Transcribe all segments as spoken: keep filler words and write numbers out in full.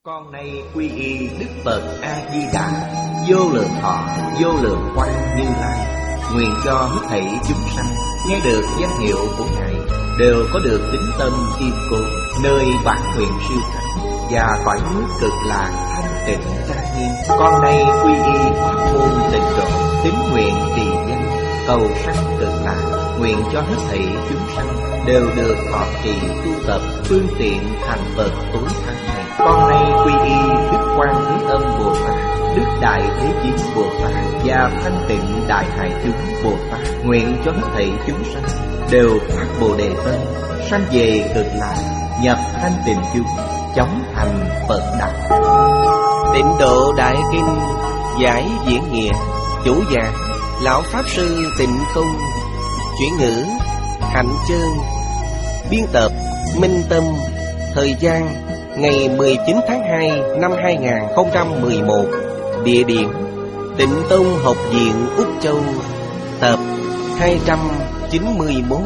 Con nay quy y Đức Phật A Di Đà, vô lượng thọ, vô lượng quang Như Lai. Nguyện cho hết thảy chúng sanh nghe được danh hiệu của Ngài đều có được tín tâm kiên cố, nơi bản nguyện siêu thắng và cõi nước cực lạc thanh tịnh trang nghiêm. Con nay quy y pháp môn tịnh độ, tín nguyện trì danh cầu sanh cực lạc. Nguyện cho hết thảy chúng sanh đều được thọ trì tu tập phương tiện thành Phật tối thắng này. Con nay quy y Đức Quan Thế Âm Bồ Tát, Đức Đại Thế Chí Bồ Tát và Thanh Tịnh Đại Hải Chúng Bồ Tát. Nguyện cho hết thảy chúng sanh đều phát Bồ Đề tâm, sanh về cực lạc, nhập thanh tịnh chúng, chóng thành Phật đạo. Tịnh Độ Đại Kinh giải diễn nghĩa, chủ giảng Lão Pháp Sư Tịnh Không, chuyển ngữ Hạnh Chân, biên tập Minh Tâm. Thời gian ngày mười chín tháng hai năm hai nghìn không trăm mười một. Địa điểm Tịnh Tông Học viện Úc Châu, tập hai trăm chín mươi mốt.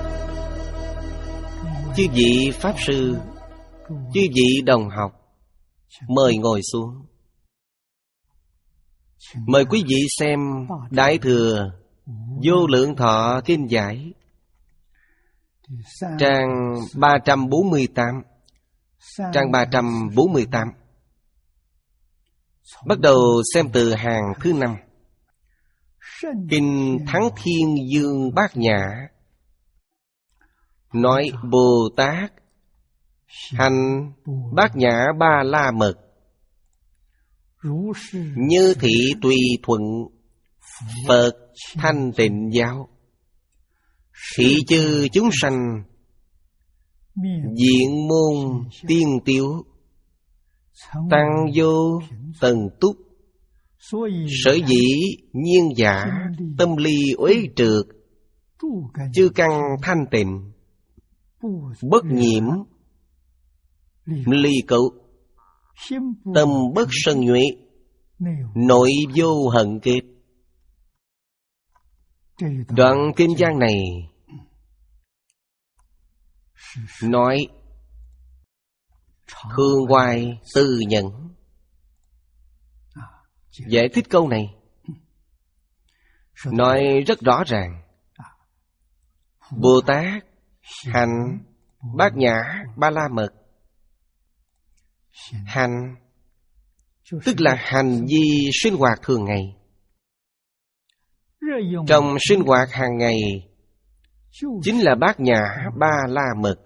Chư vị Pháp Sư, chư vị đồng học, mời ngồi xuống. Mời quý vị xem Đại Thừa Vô Lượng Thọ Kinh Giải, trang ba trăm bốn mươi tám. Trang ba trăm bốn mươi tám. Bắt đầu xem từ hàng thứ năm. Kinh Thắng Thiên Dương Bát Nhã nói Bồ Tát hành Bát Nhã Ba La Mật, như thị tùy thuận Phật thanh tịnh giáo, thị chư chúng sanh diện môn tiên tiếu, tăng vô tần túc. Sở dĩ nhiên giả tâm ly uế trượt, chư căn thanh tịnh, bất nhiễm ly cậu, tâm bất sân nhuệ, nội vô hận kết. Đoạn kinh văn này nói Hương Hoài Tư Nhẫn giải thích câu này, nói rất rõ ràng. Bồ Tát hành Bát Nhã Ba La Mật. Hành tức là hành vi sinh hoạt thường ngày. Trong sinh hoạt hàng ngày chính là Bát Nhã Ba La Mật.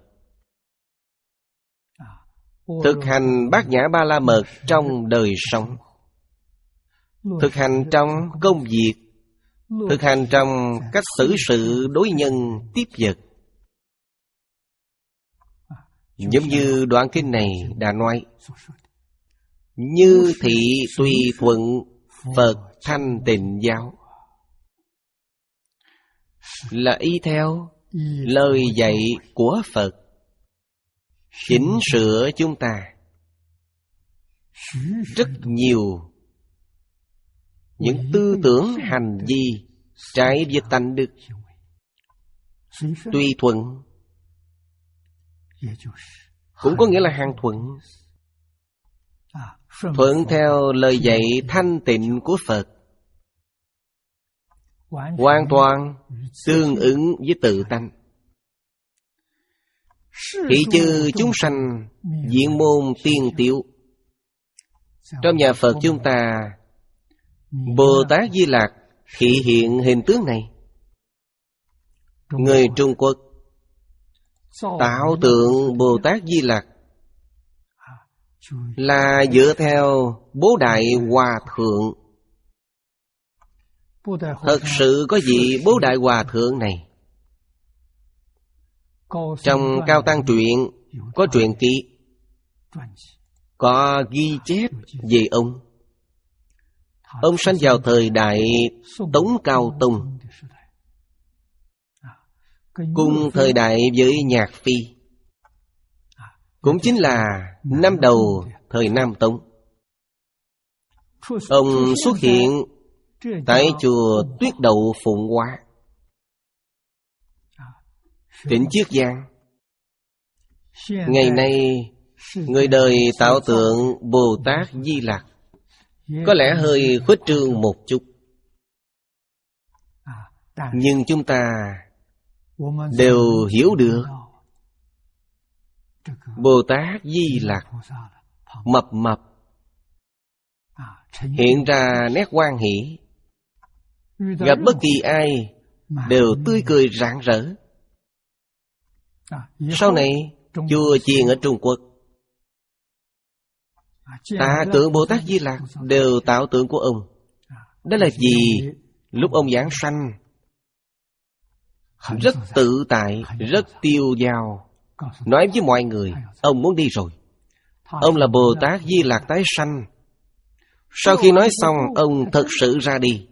Thực hành Bát Nhã Ba La Mật trong đời sống, thực hành trong công việc, thực hành trong cách xử sự đối nhân tiếp vật. Giống như đoạn kinh này đã nói, như thị tùy thuận Phật thanh tịnh giáo, là y theo lời dạy của Phật, chỉnh sửa chúng ta rất nhiều những tư tưởng hành vi trái với tánh đức. Tùy thuận cũng có nghĩa là hàng thuận, thuận theo lời dạy thanh tịnh của Phật, hoàn toàn tương ứng với tự tánh. Thị chư chúng sanh diện môn tiên tiếu. Trong nhà Phật chúng ta, Bồ Tát Di Lặc thị hiện hình tướng này. Người Trung Quốc tạo tượng Bồ Tát Di Lặc là dựa theo Bố Đại Hòa Thượng. Thật sự có vị Bố Đại Hòa Thượng này. Trong Cao Tăng Truyện có truyện ký, có ghi chép về ông. Ông sanh vào thời đại Tống Cao Tông, cùng thời đại với Nhạc Phi, cũng chính là năm đầu thời Nam Tống. Ông xuất hiện tại chùa Tuyết Đậu Phụng Hóa, tỉnh Chiết Giang. Ngày nay Người đời tạo tượng Bồ Tát Di Lặc có lẽ hơi khuếch trương một chút, nhưng chúng ta đều hiểu được Bồ Tát Di Lặc mập mập, hiện ra nét hoan hỷ, gặp bất kỳ ai đều tươi cười rạng rỡ. Sau này chùa chiền ở Trung Quốc tạ tượng Bồ Tát Di Lặc đều tạo tượng của ông. Đó là gì? Lúc ông giảng sanh rất tự tại, rất tiêu dao, nói với mọi người ông muốn đi rồi. Ông là Bồ Tát Di Lặc tái sanh. Sau khi nói xong, ông thật sự ra đi.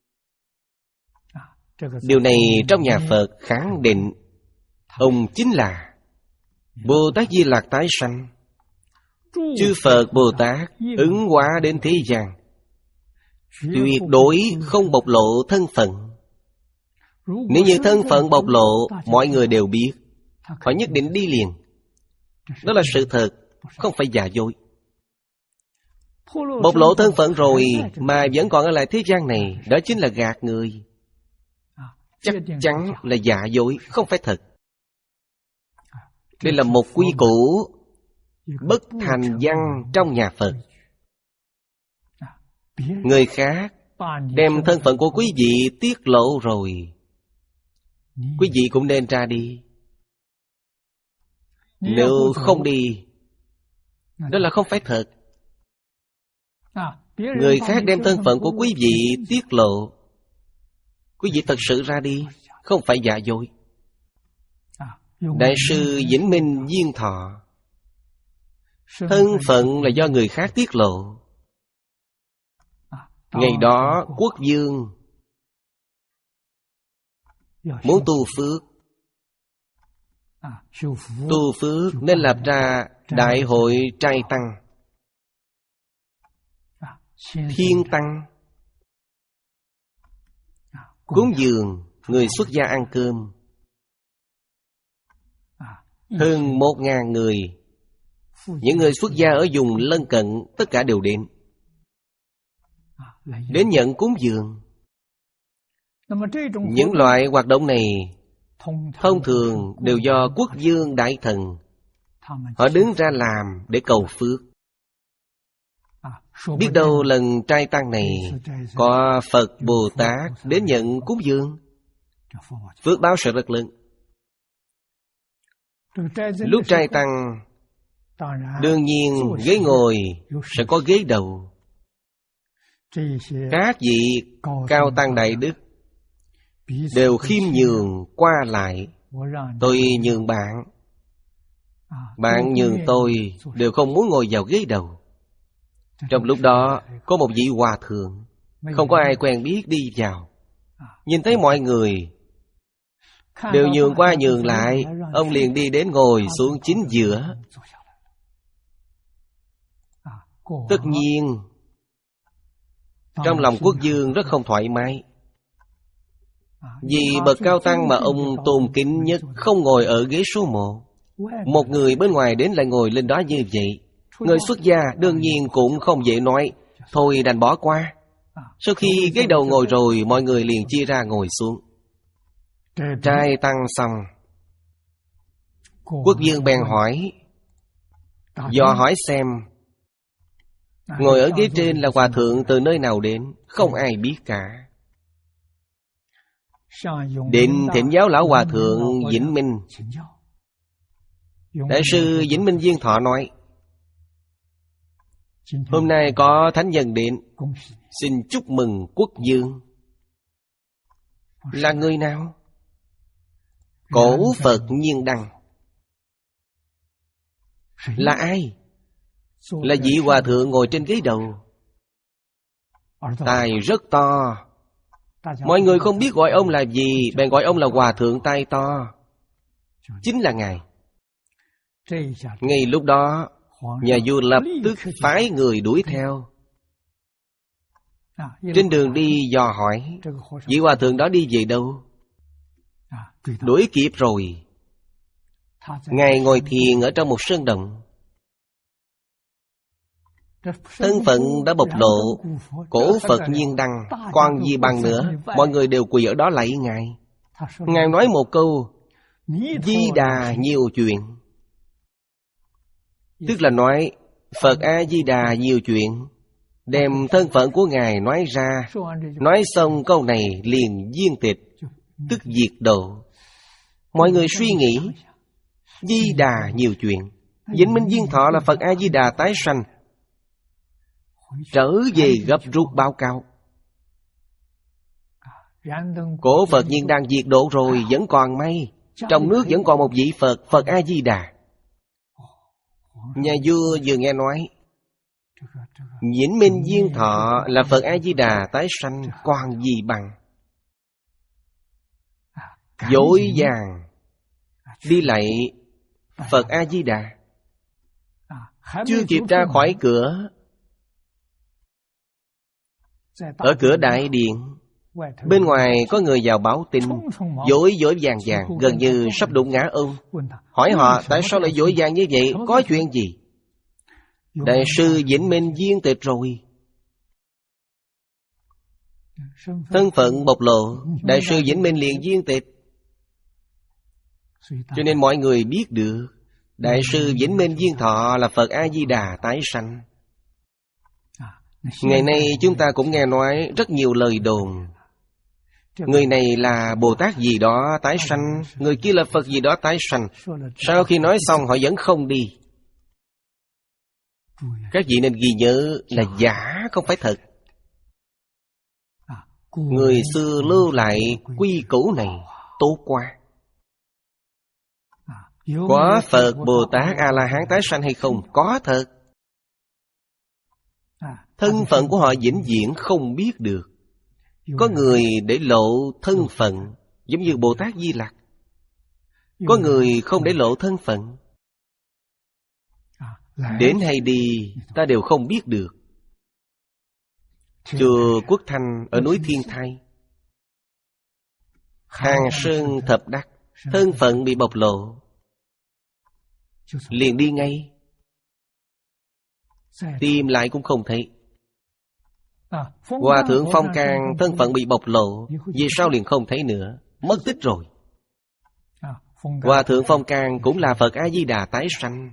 Điều này trong nhà Phật khẳng định ông chính là Bồ Tát Di Lặc tái sanh. Chư Phật Bồ Tát ứng hóa đến thế gian, tuyệt đối không bộc lộ thân phận. Nếu như thân phận bộc lộ, mọi người đều biết, họ nhất định đi liền. Đó là sự thật, không phải giả dối. Bộc lộ thân phận rồi mà vẫn còn ở lại thế gian này, đó chính là gạt người. Chắc chắn là giả dối, không phải thật. Đây là một quy củ bất thành văn trong nhà Phật. Người khác đem thân phận của quý vị tiết lộ rồi, quý vị cũng nên ra đi. Nếu không đi, đó là không phải thật. Người khác đem thân phận của quý vị tiết lộ, quý vị thật sự ra đi, không phải giả dối. Đại sư Vĩnh Minh Diên Thọ, thân phận là do người khác tiết lộ. Ngày đó quốc vương muốn tu phước, tu phước nên lập ra đại hội trai tăng, thiên tăng, cúng dường người xuất gia ăn cơm. Hơn một ngàn người, những người xuất gia ở vùng lân cận tất cả đều đến Đến nhận cúng dường. Những loại hoạt động này thông thường đều do quốc vương đại thần họ đứng ra làm để cầu phước. Biết đâu lần trai tăng này có Phật Bồ Tát đến nhận cúng dường, phước báo sẽ rất lớn. Lúc trai tăng, đương nhiên ghế ngồi sẽ có ghế đầu. Các vị cao tăng đại đức đều khiêm nhường qua lại. Tôi nhường bạn, bạn nhường tôi, đều không muốn ngồi vào ghế đầu. Trong lúc đó có một vị hòa thượng, không có ai quen biết đi vào. Nhìn thấy mọi người đều nhường qua nhường lại, ông liền đi đến ngồi xuống chính giữa. Tất nhiên trong lòng quốc vương rất không thoải mái, vì bậc cao tăng mà ông tôn kính nhất không ngồi ở ghế số một. Một người bên ngoài đến lại ngồi lên đó như vậy. Người xuất gia đương nhiên cũng không dễ nói, thôi đành bỏ qua. Sau khi ghế đầu ngồi rồi, mọi người liền chia ra ngồi xuống. Trai tăng xong, quốc vương bèn hỏi, dò hỏi xem ngồi ở ghế trên là hòa thượng từ nơi nào đến. Không ai biết cả. Định thỉnh giáo lão hòa thượng Vĩnh Minh. Đại sư Vĩnh Minh Diên Thọ nói, hôm nay có thánh nhân đến, xin chúc mừng quốc vương. Là người nào? Cổ Phật Nhiên Đăng. Là ai? Là vị hòa thượng ngồi trên ghế đầu. Tai rất to. Mọi người không biết gọi ông là gì, bèn gọi ông là hòa thượng tai to. Chính là ngài. Ngay lúc đó, nhà vua lập tức phái người đuổi theo. Trên đường đi dò hỏi, vị hòa thượng đó đi về đâu? Đuổi kịp rồi. Ngài ngồi thiền ở trong một sơn động. Thân phận đã bộc lộ. Cổ Phật Nhiên Đăng còn gì bằng nữa. Mọi người đều quỳ ở đó lạy Ngài. Ngài nói một câu: Di Đà nhiều chuyện. Tức là nói Phật A-di-đà nhiều chuyện, đem thân phận của Ngài nói ra. Nói xong câu này liền viên tịch, tức diệt độ. Mọi người suy nghĩ, Di Đà nhiều chuyện, Vĩnh Minh Viên Thọ là Phật A-di-đà tái sanh, trở về gấp rút báo cáo. Cổ Phật Nhiên đang diệt độ rồi, vẫn còn may. Trong nước vẫn còn một vị Phật, Phật A-di-đà. Nhà vua vừa nghe nói Vĩnh Minh Viên Thọ là Phật A-di-đà tái sanh, còn gì bằng. Vội vàng đi lạy Phật A-di-đà. Chưa kịp ra khỏi cửa, ở cửa đại điện, bên ngoài có người vào báo tin, vội vội vàng vàng, gần như sắp đụng ngã ông. Hỏi họ tại sao lại vội vàng như vậy, có chuyện gì? Đại sư Vĩnh Minh viên tịch rồi. Thân phận bộc lộ, Đại sư Vĩnh Minh liền viên tịch. Cho nên mọi người biết được Đại sư Vĩnh Minh Viên Thọ là Phật A-di-đà tái sanh. Ngày nay chúng ta cũng nghe nói rất nhiều lời đồn. Người này là Bồ Tát gì đó tái sanh, người kia là Phật gì đó tái sanh. Sau khi nói xong họ vẫn không đi. Các vị nên ghi nhớ là giả, không phải thật. Người xưa lưu lại quy củ này tốt quá. Có Phật Bồ Tát A-la-hán tái sanh hay không? Có thật. Thân phận của họ vĩnh viễn không biết được. Có người để lộ thân phận, giống như Bồ Tát Di Lặc. Có người không để lộ thân phận. Đến hay đi ta đều không biết được. Chùa Quốc Thanh ở núi Thiên Thai, Hàng Sơn Thập Đắc, thân phận bị bộc lộ, liền đi ngay, tìm lại cũng không thấy. Hòa thượng Phong Can thân phận bị bộc lộ, vì sao liền không thấy nữa, mất tích rồi. Hòa thượng Phong Can cũng là Phật A-di-đà tái sanh.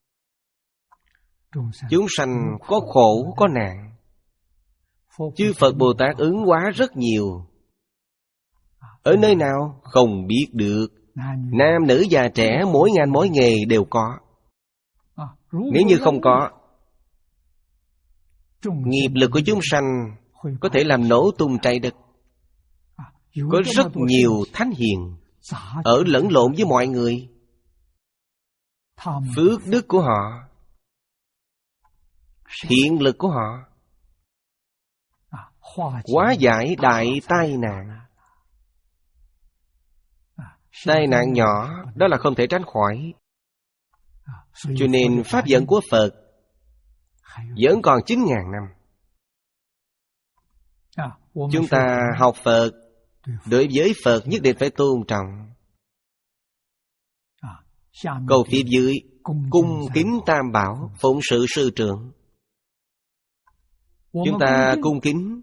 Chúng sanh có khổ có nạn, chư Phật Bồ Tát ứng hóa rất nhiều. Ở nơi nào không biết được. Nam nữ già trẻ, mỗi ngành mỗi nghề đều có. Nếu như không có, nghiệp lực của chúng sanh có thể làm nổ tung trái đất. Có rất nhiều thánh hiền ở lẫn lộn với mọi người. Phước đức của họ, thiện lực của họ hóa giải đại tai nạn. Tai nạn nhỏ đó là không thể tránh khỏi. Cho nên pháp dẫn của Phật vẫn còn chín ngàn năm. Chúng ta học Phật, đối với Phật nhất định phải tôn trọng. Câu phía dưới, cung kính tam bảo, phụng sự sư trưởng. Chúng ta cung kính,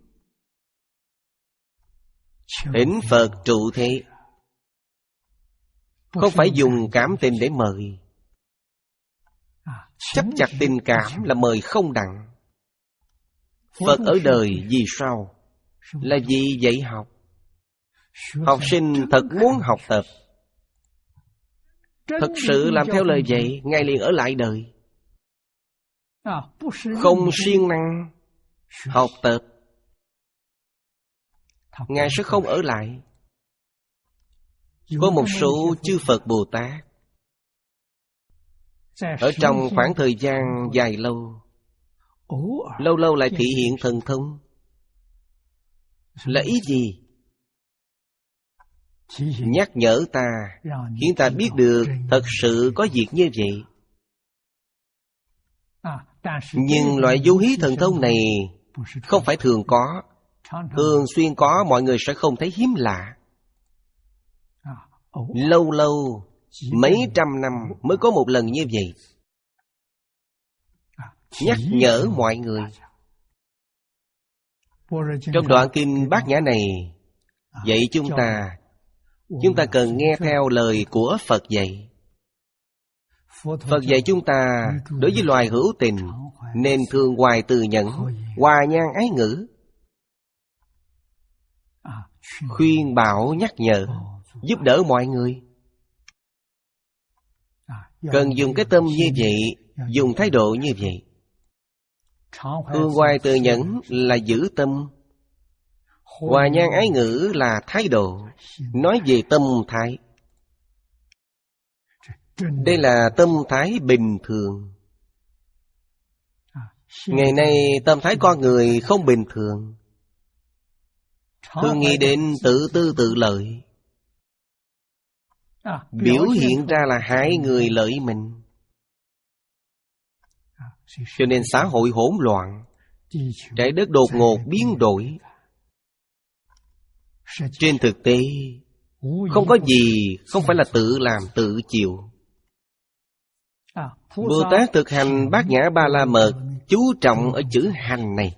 thỉnh Phật trụ thế, không phải dùng cảm tình để mời. Chấp chặt tình cảm là mời không đặng. Phật ở đời vì sao? Là vì dạy học. Học sinh thật muốn học tập, thật sự làm theo lời dạy, Ngài liền ở lại đời. Không siêng năng học tập, Ngài sẽ không ở lại. Có một số chư Phật Bồ Tát ở trong khoảng thời gian dài lâu, lâu lâu lại thị hiện thần thông. Là ý gì? Nhắc nhở ta, khiến ta biết được thật sự có việc như vậy. Nhưng loại du hí thần thông này không phải thường có. Thường xuyên có, mọi người sẽ không thấy hiếm lạ. Lâu lâu, mấy trăm năm mới có một lần như vậy. nhắc nhở mọi người. Trong đoạn kinh Bát Nhã này dạy chúng ta, chúng ta cần nghe theo lời của Phật dạy. Phật dạy chúng ta đối với loài hữu tình nên thương hoài từ nhẫn, hòa nhan ái ngữ, khuyên bảo nhắc nhở, giúp đỡ mọi người. Cần dùng cái tâm như vậy, dùng thái độ như vậy. Thương hoài từ nhẫn là giữ tâm, hòa nhan ái ngữ là thái độ, nói về tâm thái. Đây là tâm thái bình thường. Ngày nay tâm thái con người không bình thường, thường nghĩ đến tự tư tự lợi, biểu hiện ra là hại người lợi mình. Cho nên xã hội hỗn loạn, trái đất đột ngột biến đổi. Trên thực tế, không có gì không phải là tự làm tự chịu. Bồ Tát thực hành Bát Nhã Ba La Mật chú trọng ở chữ hành này.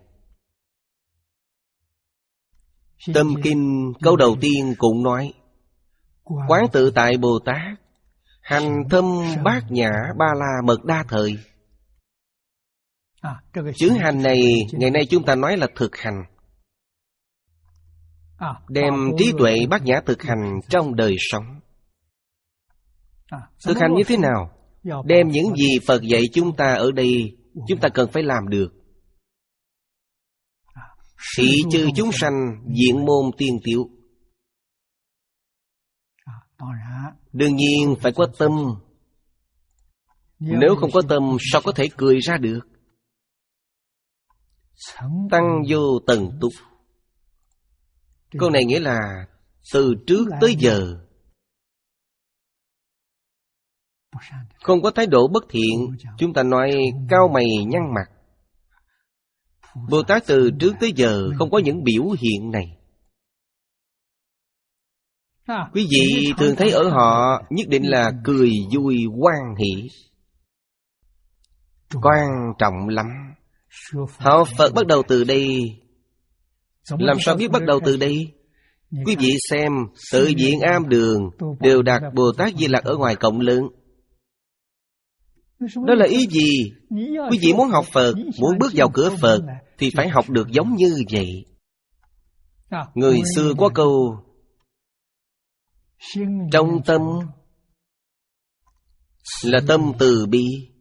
Tâm Kinh câu đầu tiên cũng nói: Quán tự tại Bồ Tát, hành thâm Bát Nhã Ba La Mật đa thời. Chữ hành này ngày nay chúng ta nói là thực hành, đem trí tuệ Bát Nhã thực hành trong đời sống. Thực hành như thế nào? Đem những gì Phật dạy chúng ta ở đây, chúng ta cần phải làm được. Thị trừ chúng sanh, diện môn tiên tiểu. Đương nhiên phải có tâm. Nếu không có tâm, sao có thể cười ra được? Tăng vô tần túc. Câu này nghĩa là từ trước tới giờ không có thái độ bất thiện, chúng ta nói cau mày nhăn mặt. Bồ Tát từ trước tới giờ không có những biểu hiện này. Quý vị thường thấy ở họ nhất định là cười vui hoan hỷ. Quan trọng lắm. Họ Phật bắt đầu từ đây. Làm sao biết bắt đầu từ đây? Quý vị xem, tự viện am đường đều đặt Bồ Tát Di Lặc ở ngoài cổng lớn. Đó là ý gì? Quý vị muốn học Phật, muốn bước vào cửa Phật thì phải học được giống như vậy. Người xưa có câu: trong tâm là tâm từ bi,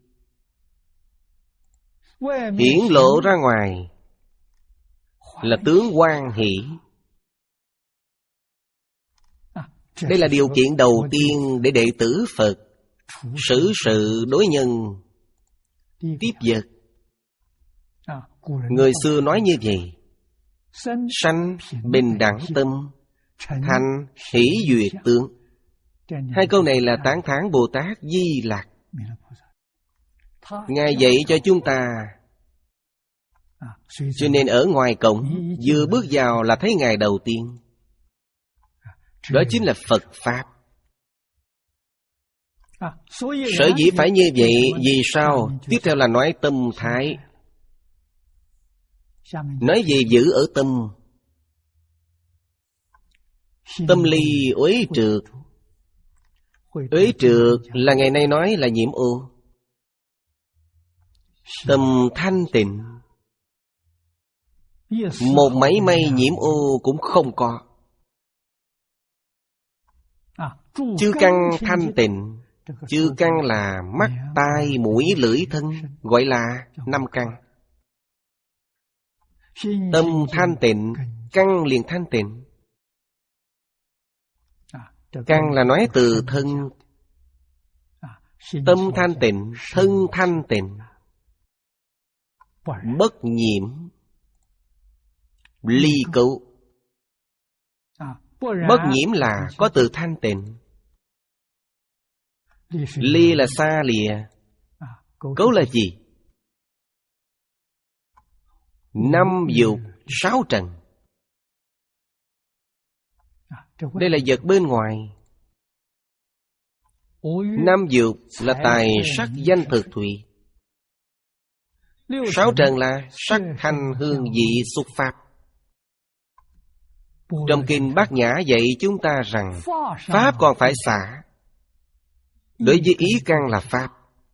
hiển lộ ra ngoài là tướng hoan hỷ. Đây là điều kiện đầu tiên để đệ tử Phật xử sự đối nhân tiếp vật. Người xưa nói như vậy: sanh bình đẳng tâm, thành hỷ duyệt tướng. Hai câu này là tán thán Bồ Tát Di Lặc. Ngài dạy cho chúng ta. Cho nên ở ngoài cổng, vừa bước vào là thấy Ngài đầu tiên. Đó chính là Phật Pháp. Sở dĩ phải như vậy, vì sao? Tiếp theo là nói tâm thái. Nói về giữ ở tâm. Tâm ly uế trượt. Uế trượt là ngày nay nói là nhiễm ô. Tâm thanh tịnh, một mảy may nhiễm ô cũng không có. Chư căn thanh tịnh. Chư căn là mắt, tai, mũi, lưỡi, thân, gọi là năm căn. Tâm thanh tịnh, căn liền thanh tịnh. Căn là nói từ thân. Tâm thanh tịnh, thân thanh tịnh, bất nhiễm, ly cấu. Bất nhiễm là có từ thanh tịnh. Ly là xa lìa. Cấu là gì? Năm dục sáu trần. Đây là vật bên ngoài. Năm dục là tài sắc danh thực thùy. Sáu trần là sắc, thanh, hương, vị, xúc, pháp. Trong kinh Bát Nhã dạy chúng ta rằng pháp còn phải xả. Đối với ý căn là pháp.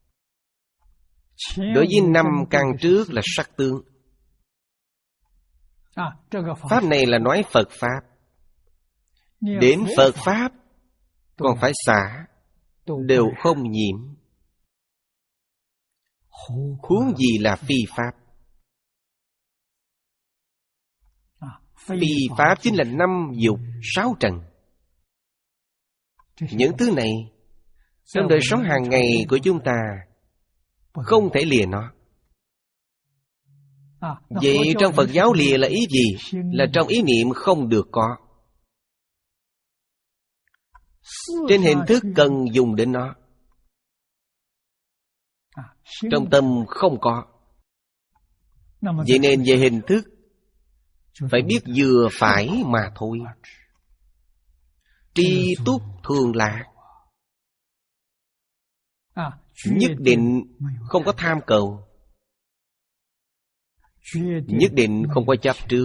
Đối với năm căn trước là sắc tướng. Pháp này là nói Phật Pháp. Đến Phật Pháp còn phải xả, đều không nhiễm. Huống gì là phi Pháp. Phi Pháp chính là năm dục, sáu trần. Những thứ này trong đời sống hàng ngày của chúng ta không thể lìa nó. Vậy trong Phật giáo lìa là ý gì? Là trong ý niệm không được có. Trên hình thức cần dùng đến nó. Trong tâm không có. Vậy nên về hình thức phải biết vừa phải mà thôi. Tri túc thường lạc. Nhất định không có tham cầu. Nhất định không có chấp trước.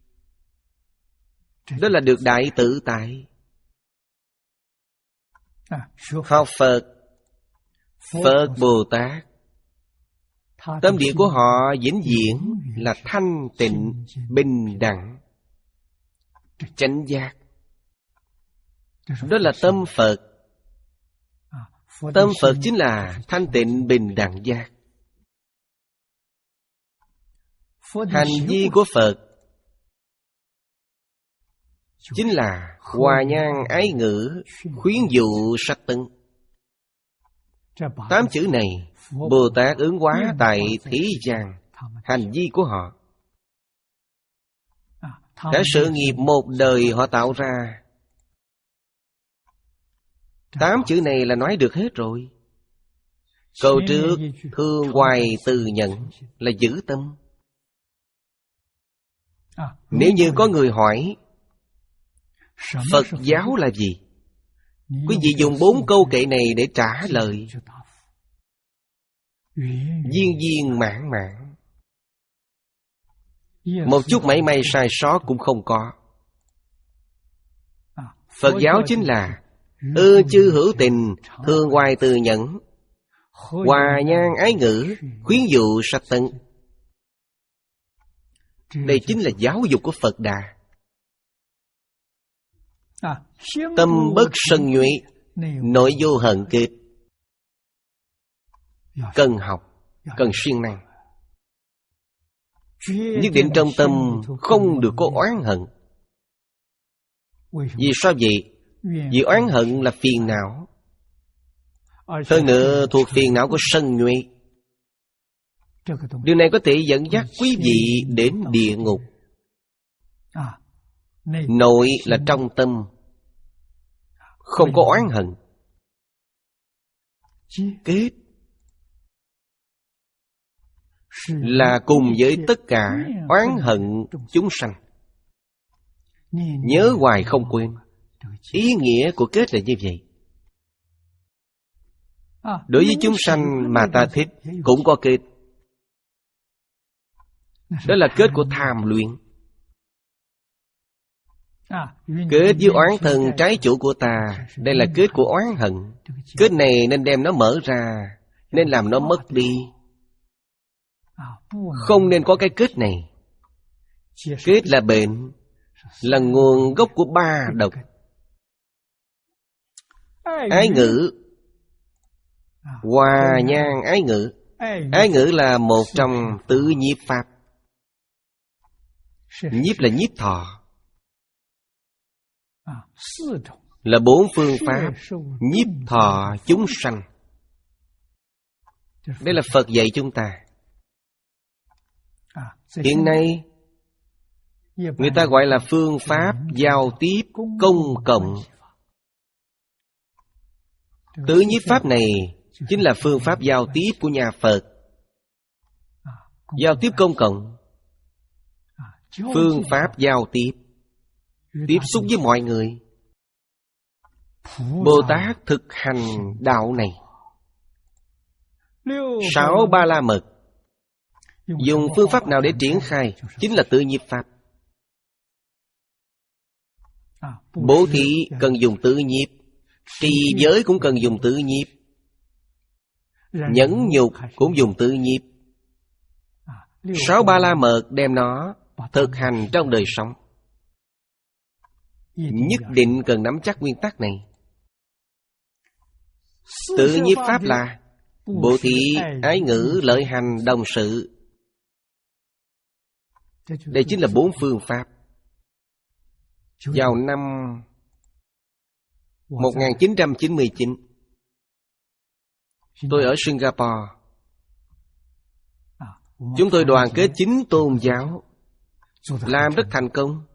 Đó là được đại tự tại. Học Phật, Phật Bồ Tát, tâm địa của họ vĩnh viễn là thanh tịnh, bình đẳng, chánh giác. Đó là tâm Phật. Tâm Phật chính là thanh tịnh, bình đẳng giác. Hành vi của Phật chính là hòa nhan ái ngữ, khuyến dụ sắc tấn. Tám chữ này Bồ Tát ứng hóa tại thế gian. Hành vi của họ, cả sự nghiệp một đời họ tạo ra. Tám chữ này là nói được hết rồi. Câu trước thương hoài từ nhận là giữ tâm. Nếu như có người hỏi Phật giáo là gì, quý vị dùng bốn câu kệ này để trả lời. Viên viên mãn mãn, một chút mảy may sai sót cũng không có. Phật giáo chính là ư chư hữu tình, thương hoài từ nhẫn, hòa nhan ái ngữ, khuyến dụ sắc tấn. Đây chính là giáo dục của Phật Đà. Tâm bất sân nhuệ, nội vô hận kết. Cần học, cần siêng năng. Nhất định trong tâm không được có oán hận. Vì sao vậy? Vì oán hận là phiền não. Hơn nữa thuộc phiền não của sân nhuệ. Điều này có thể dẫn dắt quý vị đến địa ngục. Nội là trong tâm, không có oán hận. Kết là cùng với tất cả oán hận chúng sanh. Nhớ hoài không quên. Ý nghĩa của kết là như vậy. Đối với chúng sanh mà ta thích cũng có kết. Đó là kết của tham luyện. Kết với oán thần trái chủ của ta, đây là kết của oán hận. Kết này nên đem nó mở ra, nên làm nó mất đi. Không nên có cái kết này. Kết là bệnh, là nguồn gốc của ba độc. Ái ngữ, hòa nhan ái ngữ. Ái ngữ là một trong tứ nhiếp pháp. Nhiếp là nhiếp thọ, là bốn phương pháp nhiếp thọ chúng sanh. Đây là Phật dạy chúng ta. Hiện nay người ta gọi là phương pháp giao tiếp công cộng. Tứ nhiếp pháp này chính là phương pháp giao tiếp của nhà Phật. Giao tiếp công cộng, phương pháp giao tiếp, tiếp xúc với mọi người. Bồ Tát thực hành đạo này. Sáu ba la mật Dùng phương pháp nào để triển khai? Chính là tự nhiếp pháp. Bố thí cần dùng tự nhiếp, trì giới cũng cần dùng tự nhiếp, nhẫn nhục cũng dùng tự nhiếp. Sáu ba la mật đem nó thực hành trong đời sống. Nhất định cần nắm chắc nguyên tắc này. Tự nhiếp pháp là bố thí, ái ngữ, lợi hành, đồng sự. Đây chính là bốn phương pháp. Vào năm một nghìn chín trăm chín mươi chín, tôi ở Singapore. Chúng tôi đoàn kết chín tôn giáo, làm rất thành công.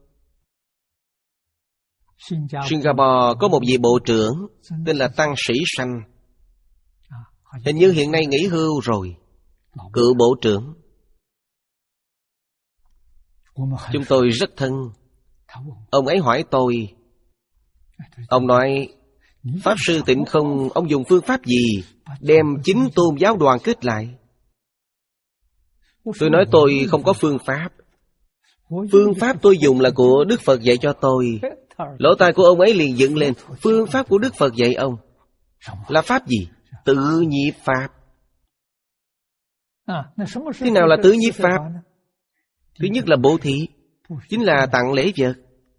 Singapore có một vị bộ trưởng tên là Tăng Sĩ Sanh. Hình như hiện nay nghỉ hưu rồi. Cựu bộ trưởng. Chúng tôi rất thân. Ông ấy hỏi tôi. Ông nói, Pháp Sư Tịnh Không, ông dùng phương pháp gì đem chín tôn giáo đoàn kết lại? Tôi nói tôi không có phương pháp. Phương pháp tôi dùng là của Đức Phật dạy cho tôi. Lỗ tai của ông ấy liền dựng lên. Phương pháp của Đức Phật dạy ông là pháp gì? Tự nhiếp pháp. Thế nào là tự nhiếp pháp? Thứ nhất là bố thí, chính là tặng lễ vật.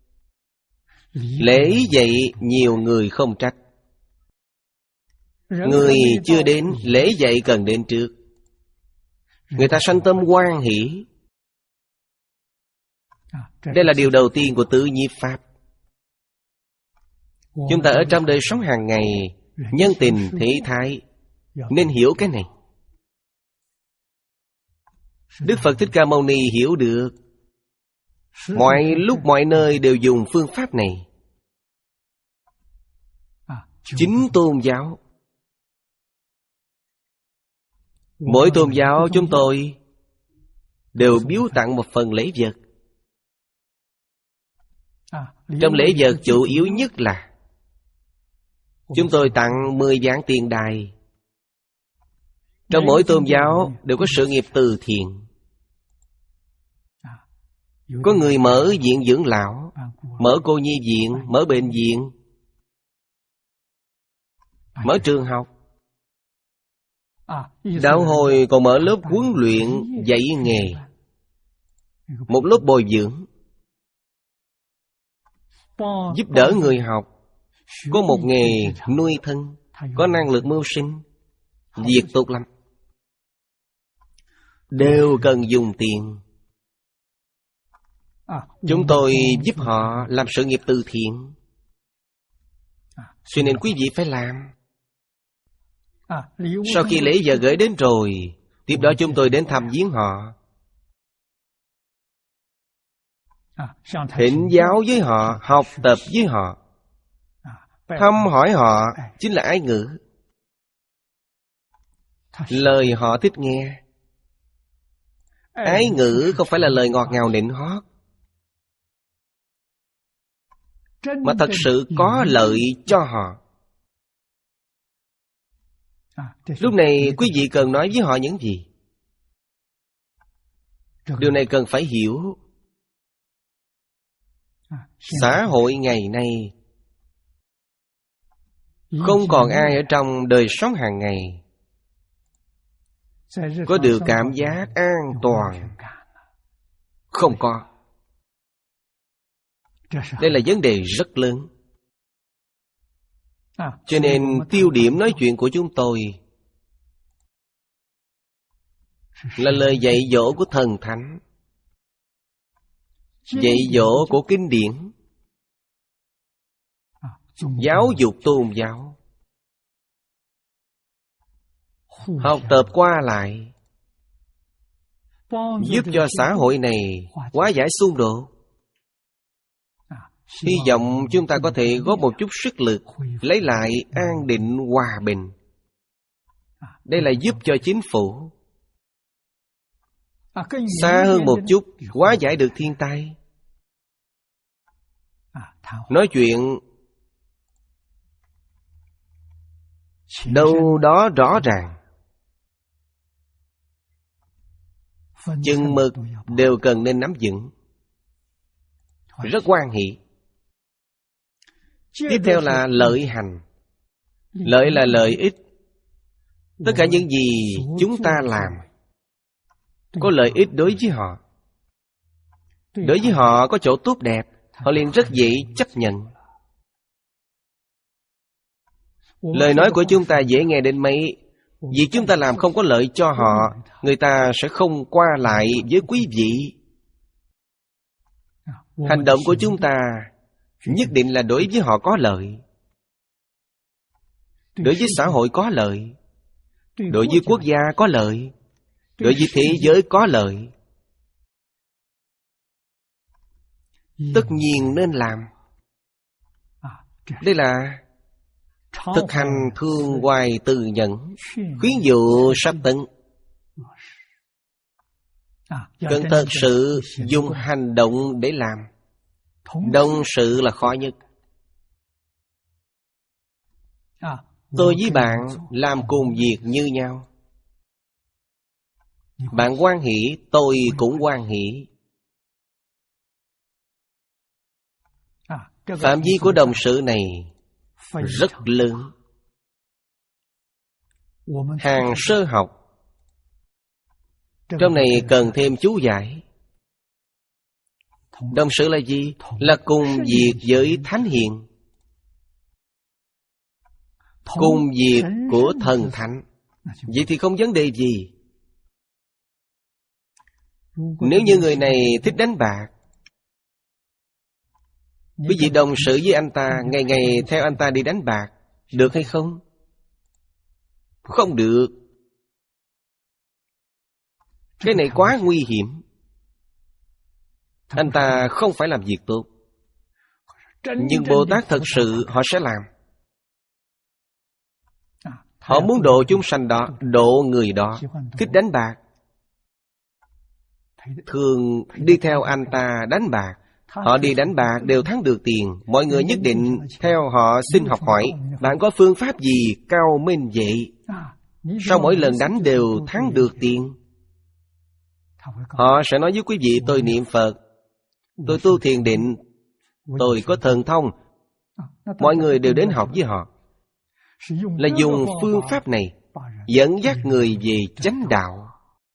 Lễ vậy nhiều người không trách. Người chưa đến, lễ dạy cần đến trước. Người ta sanh tâm hoan hỷ. Đây là điều đầu tiên của tự nhiếp pháp. Chúng ta ở trong đời sống hàng ngày, nhân tình, thế thái, nên hiểu cái này. Đức Phật Thích Ca Mâu Ni hiểu được. Mọi lúc mọi nơi đều dùng phương pháp này. Chính tôn giáo. Mỗi tôn giáo chúng tôi đều biếu tặng một phần lễ vật. Trong lễ vật chủ yếu nhất là chúng tôi tặng mười vạn tiền đài. Trong mỗi tôn giáo đều có sự nghiệp từ thiện. Có người mở viện dưỡng lão, mở cô nhi viện, mở bệnh viện, mở trường học. Đạo hồi còn mở lớp huấn luyện dạy nghề, một lớp bồi dưỡng, giúp đỡ người học có một nghề nuôi thân, có năng lực mưu sinh. Việc tốt lắm. Đều cần dùng tiền. Chúng tôi giúp họ làm sự nghiệp từ thiện, cho nên quý vị phải làm. Sau khi lễ giờ gửi đến rồi, tiếp đó chúng tôi đến thăm viếng họ, thỉnh giáo với họ, học tập với họ, thăm hỏi họ, chính là ái ngữ. Lời họ thích nghe. Ái ngữ không phải là lời ngọt ngào nịnh hót, mà thật sự có lợi cho họ. Lúc này quý vị cần nói với họ những gì? Điều này cần phải hiểu. Xã hội ngày nay không còn ai ở trong đời sống hàng ngày có được cảm giác an toàn. Không có. Đây là vấn đề rất lớn. Cho nên tiêu điểm nói chuyện của chúng tôi là lời dạy dỗ của thần thánh, dạy dỗ của kinh điển, giáo dục tôn giáo, học tập qua lại, giúp cho xã hội này hóa giải xung đột. Hy vọng chúng ta có thể góp một chút sức lực lấy lại an định hòa bình. Đây là giúp cho chính phủ. Xa hơn một chút, hóa giải được thiên tai. Nói chuyện đâu đó rõ ràng, chừng mực đều cần nên nắm vững. Rất hoan hỷ. Tiếp theo là lợi hành. Lợi là lợi ích. Tất cả những gì chúng ta làm có lợi ích đối với họ. Đối với họ có chỗ tốt đẹp, họ liền rất dễ chấp nhận. Lời nói của chúng ta dễ nghe đến mấy. Vì chúng ta làm không có lợi cho họ, người ta sẽ không qua lại với quý vị. Hành động của chúng ta nhất định là đối với họ có lợi, đối với xã hội có lợi, đối với quốc gia có lợi, đối với thế giới có lợi. Tất nhiên nên làm. Đây là thực hành thương hoài từ nhẫn, khuyến dụ sắp tấn. Cần thật sự dùng hành động để làm. Đồng sự là khó nhất. Tôi với bạn làm cùng việc như nhau. Bạn hoan hỷ, tôi cũng hoan hỷ. Phạm vi của đồng sự này rất lớn. Hàng sơ học, trong này cần thêm chú giải. Đồng sự là gì? Là cùng việc với Thánh Hiền, cùng việc của thần thánh. Vậy thì không vấn đề gì. Nếu như người này thích đánh bạc, quý vị đồng sự với anh ta, ngày ngày theo anh ta đi đánh bạc, được hay không? Không được. Cái này quá nguy hiểm. Anh ta không phải làm việc tốt. Nhưng Bồ Tát thật sự họ sẽ làm. Họ muốn độ chúng sanh đó, độ người đó thích đánh bạc, thường đi theo anh ta đánh bạc. Họ đi đánh bạc đều thắng được tiền. Mọi người nhất định theo họ xin học hỏi. Bạn có phương pháp gì cao minh vậy? Sao mỗi lần đánh đều thắng được tiền? Họ sẽ nói với quý vị, tôi niệm Phật, tôi tu thiền định, tôi có thần thông. Mọi người đều đến học với họ, là dùng phương pháp này dẫn dắt người về chánh đạo.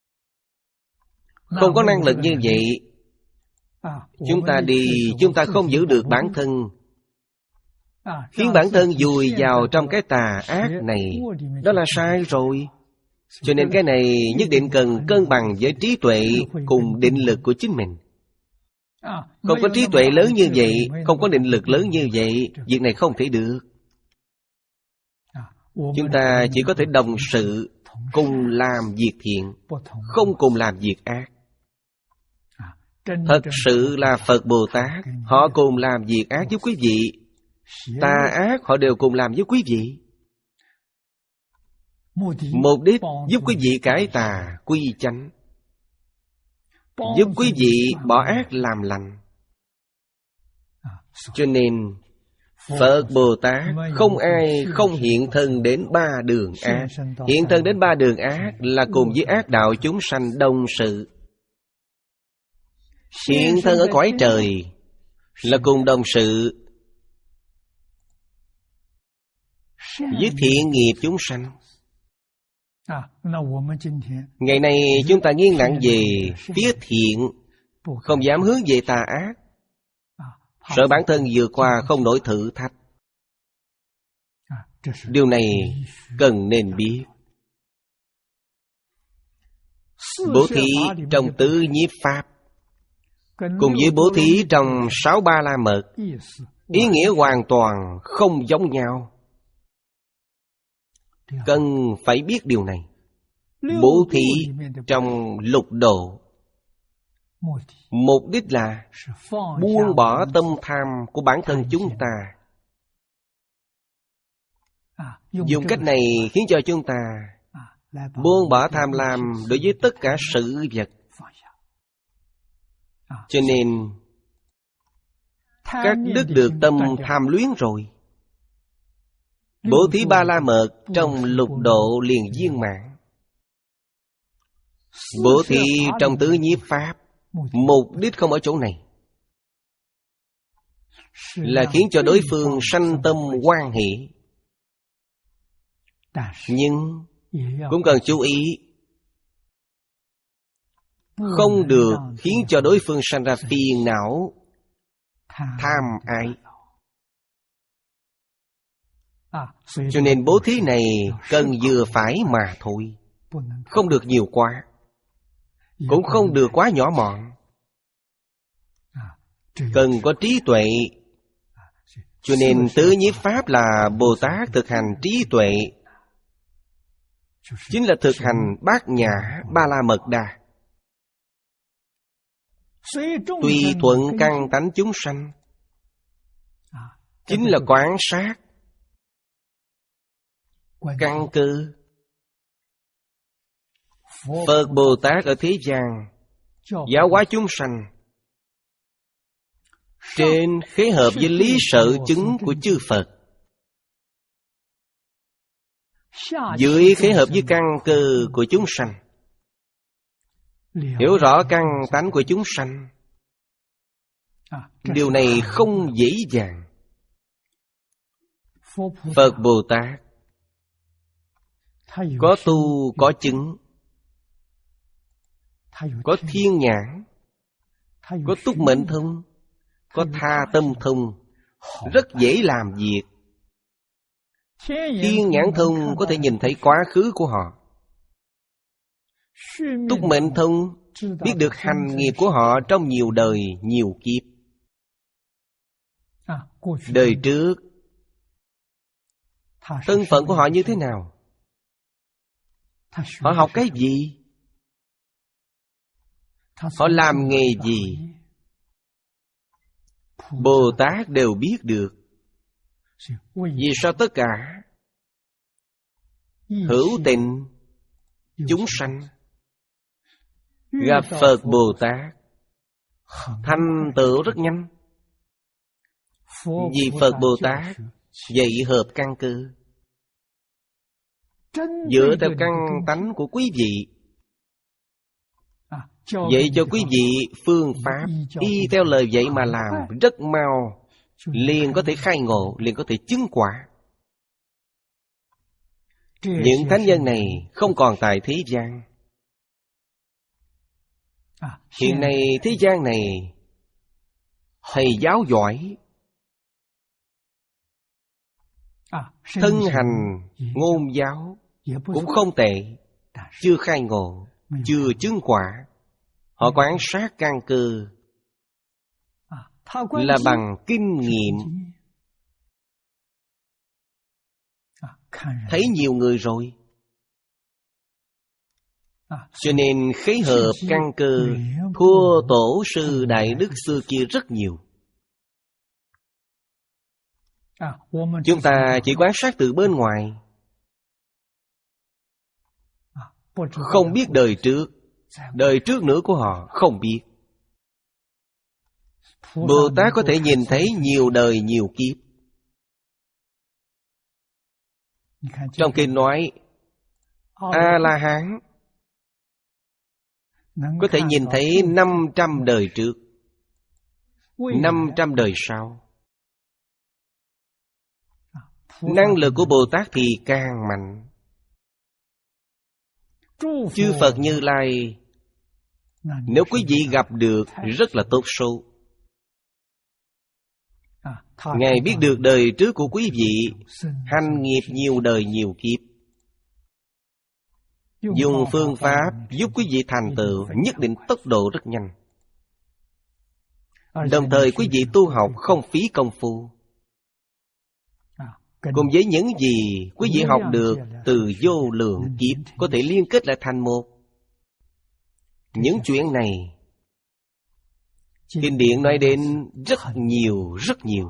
Không có năng lực như vậy, chúng ta đi, chúng ta không giữ được bản thân, khiến bản thân vùi vào trong cái tà ác này. Đó là sai rồi. Cho nên cái này nhất định cần cân bằng với trí tuệ cùng định lực của chính mình. Không có trí tuệ lớn như vậy, không có định lực lớn như vậy, việc này không thể được. Chúng ta chỉ có thể đồng sự, cùng làm việc thiện, không cùng làm việc ác. Thật sự là Phật Bồ Tát, họ cùng làm việc ác với quý vị. Tà ác họ đều cùng làm với quý vị. Mục đích giúp quý vị cải tà quy chánh, giúp quý vị bỏ ác làm lành. Cho nên Phật Bồ Tát không ai không hiện thân đến ba đường ác. Hiện thân đến ba đường ác là cùng với ác đạo chúng sanh đồng sự. Hiện thân ở cõi trời là cùng đồng sự với thiện nghiệp chúng sanh. Ngày nay chúng ta nghiêng nặng về phía thiện, không dám hướng về tà ác, sợ bản thân vượt qua không nổi thử thách. Điều này cần nên biết. Bố thí trong tứ nhiếp pháp cùng với bố thí trong sáu ba la mật, ý nghĩa hoàn toàn không giống nhau. Cần phải biết điều này. Bố thí trong lục độ, mục đích là buông bỏ tâm tham của bản thân chúng ta. Dùng cách này khiến cho chúng ta buông bỏ tham lam đối với tất cả sự vật. Cho nên các đức được tâm tham luyến rồi, bố thí ba la mật trong lục độ liền viên mãn. Bố thí trong tứ nhiếp pháp, mục đích không ở chỗ này, là khiến cho đối phương sanh tâm hoan hỷ. Nhưng cũng cần chú ý, không được khiến cho đối phương sanh ra phiền não, tham ái. Cho nên bố thí này cần vừa phải mà thôi, không được nhiều quá, cũng không được quá nhỏ mọn. Cần có trí tuệ. Cho nên tứ nhiếp pháp là Bồ Tát thực hành trí tuệ, chính là thực hành bát nhã ba la mật đa, tùy thuận căn tánh chúng sanh, chính là quán sát căn cơ. Phật Bồ Tát ở thế gian giáo hóa chúng sanh trên khế hợp với lý sở chứng của chư Phật, dưới khế hợp với căn cơ của chúng sanh, hiểu rõ căn tánh của chúng sanh. Điều này không dễ dàng. Phật Bồ Tát có tu có chứng, có thiên nhãn, có túc mệnh thông, có tha tâm thông, rất dễ làm việc. Thiên nhãn thông có thể nhìn thấy quá khứ của họ. Túc mệnh thông biết được hành nghiệp của họ trong nhiều đời, nhiều kiếp. Đời trước thân phận của họ như thế nào? Họ học cái gì? Họ làm nghề gì? Bồ Tát đều biết được. Vì sao tất cả hữu tình chúng sanh gặp Phật Bồ Tát thành tựu rất nhanh? Vì Phật Bồ Tát dạy hợp căn cơ, dựa theo căn tánh của quý vị, dạy cho quý vị phương pháp, y theo lời dạy mà làm rất mau, liền có thể khai ngộ, liền có thể chứng quả. Những thánh nhân này không còn tại thế gian. Hiện nay thế gian này thầy giáo giỏi, thân hành ngôn giáo cũng không tệ, chưa khai ngộ, chưa chứng quả. Họ quan sát căn cơ là bằng kinh nghiệm. Thấy nhiều người rồi, cho nên khế hợp căn cơ thua tổ sư đại đức xưa kia rất nhiều. Chúng ta chỉ quan sát từ bên ngoài, không biết đời trước, đời trước nữa của họ không biết. Bồ Tát có thể nhìn thấy nhiều đời nhiều kiếp. Trong kinh nói A-la-hán có thể nhìn thấy năm trăm đời trước, năm trăm đời sau. Năng lực của Bồ Tát thì càng mạnh. Chư Phật Như Lai, nếu quý vị gặp được rất là tốt số. Ngài biết được đời trước của quý vị, hành nghiệp nhiều đời nhiều kiếp, dùng phương pháp giúp quý vị thành tựu nhất định tốc độ rất nhanh. Đồng thời quý vị tu học không phí công phu, cùng với những gì quý vị học được từ vô lượng kiếp có thể liên kết lại thành một. Những chuyện này kinh điển nói đến rất nhiều, rất nhiều.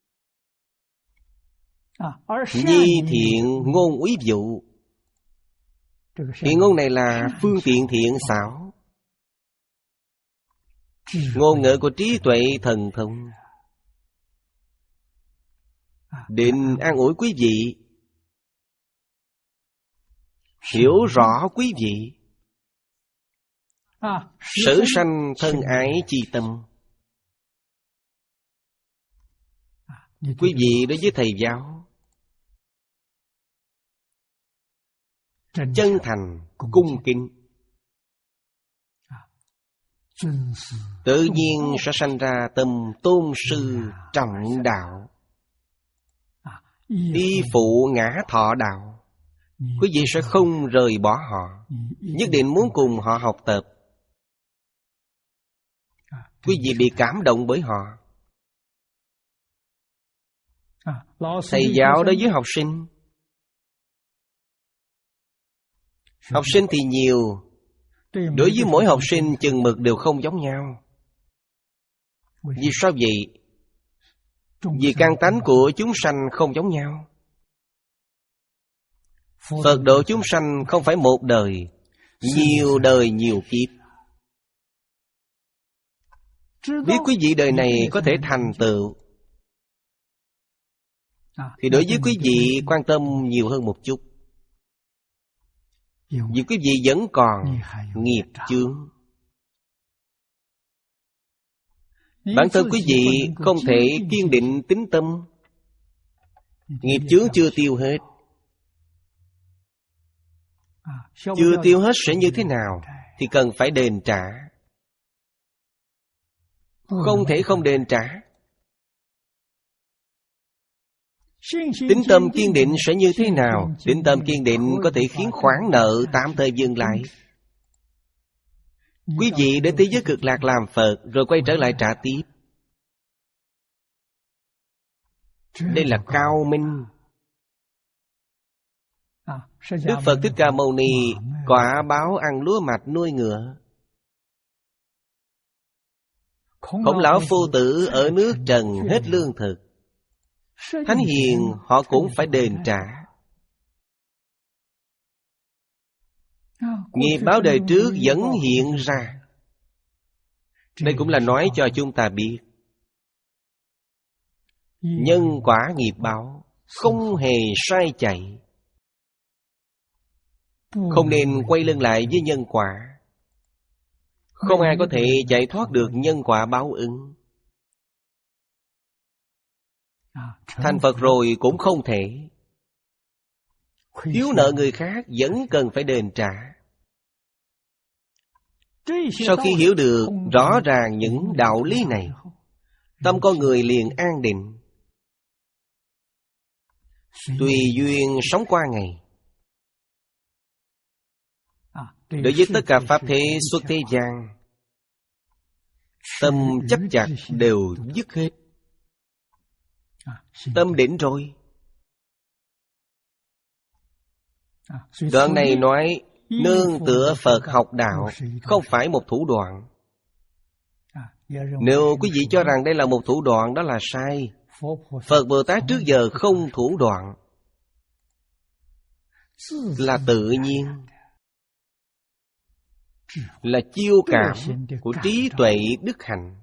Nhi thiện ngôn úy dụ. Thiện ngôn này là phương tiện thiện xảo, ngôn ngữ của trí tuệ thần thông, định an ủi quý vị, hiểu rõ quý vị, Sử sanh thân ái chi tâm. Quý vị đối với thầy giáo chân thành, cung kính, tự nhiên sẽ sanh ra tâm tôn sư trọng đạo, y phụ ngã thọ đạo. Quý vị sẽ không rời bỏ họ, nhất định muốn cùng họ học tập. Quý vị bị cảm động bởi họ. Thầy giáo đối với học sinh, học sinh thì nhiều, đối với mỗi học sinh chừng mực đều không giống nhau. Vì sao vậy? Vì căn tánh của chúng sanh không giống nhau. Phật độ chúng sanh không phải một đời, nhiều đời nhiều kiếp. Biết quý vị đời này có thể thành tựu, thì đối với quý vị quan tâm nhiều hơn một chút. Vì quý vị vẫn còn nghiệp chướng. Bản thân quý vị không thể kiên định tín tâm, nghiệp chướng chưa tiêu hết. Chưa tiêu hết sẽ như thế nào? Thì cần phải đền trả. Không thể không đền trả. Tín tâm kiên định sẽ như thế nào? Tín tâm kiên định có thể khiến khoản nợ tạm thời dừng lại. Quý vị đến thế giới cực lạc làm Phật, rồi quay trở lại trả tiếp. Đây là cao minh. Đức Phật Thích Ca Mâu Ni quả báo ăn lúa mạch nuôi ngựa. Khổng lão phu tử ở nước Trần hết lương thực. Thánh hiền họ cũng phải đền trả. Nghiệp báo đời trước vẫn hiện ra. Đây cũng là nói cho chúng ta biết, nhân quả nghiệp báo không hề sai chạy. Không nên quay lưng lại với nhân quả. Không ai có thể chạy thoát được nhân quả báo ứng. Thành Phật rồi cũng không thể. Thiếu nợ người khác vẫn cần phải đền trả. Sau khi hiểu được rõ ràng những đạo lý này, tâm con người liền an định, tùy duyên sống qua ngày. Đối với tất cả pháp thế xuất thế gian, tâm chấp chặt đều dứt hết. Tâm định rồi. Đoạn này nói nương tựa Phật học đạo không phải một thủ đoạn. Nếu quý vị cho rằng đây là một thủ đoạn, đó là sai. Phật Bồ Tát trước giờ không thủ đoạn, là tự nhiên, là chiêu cảm của trí tuệ đức hạnh.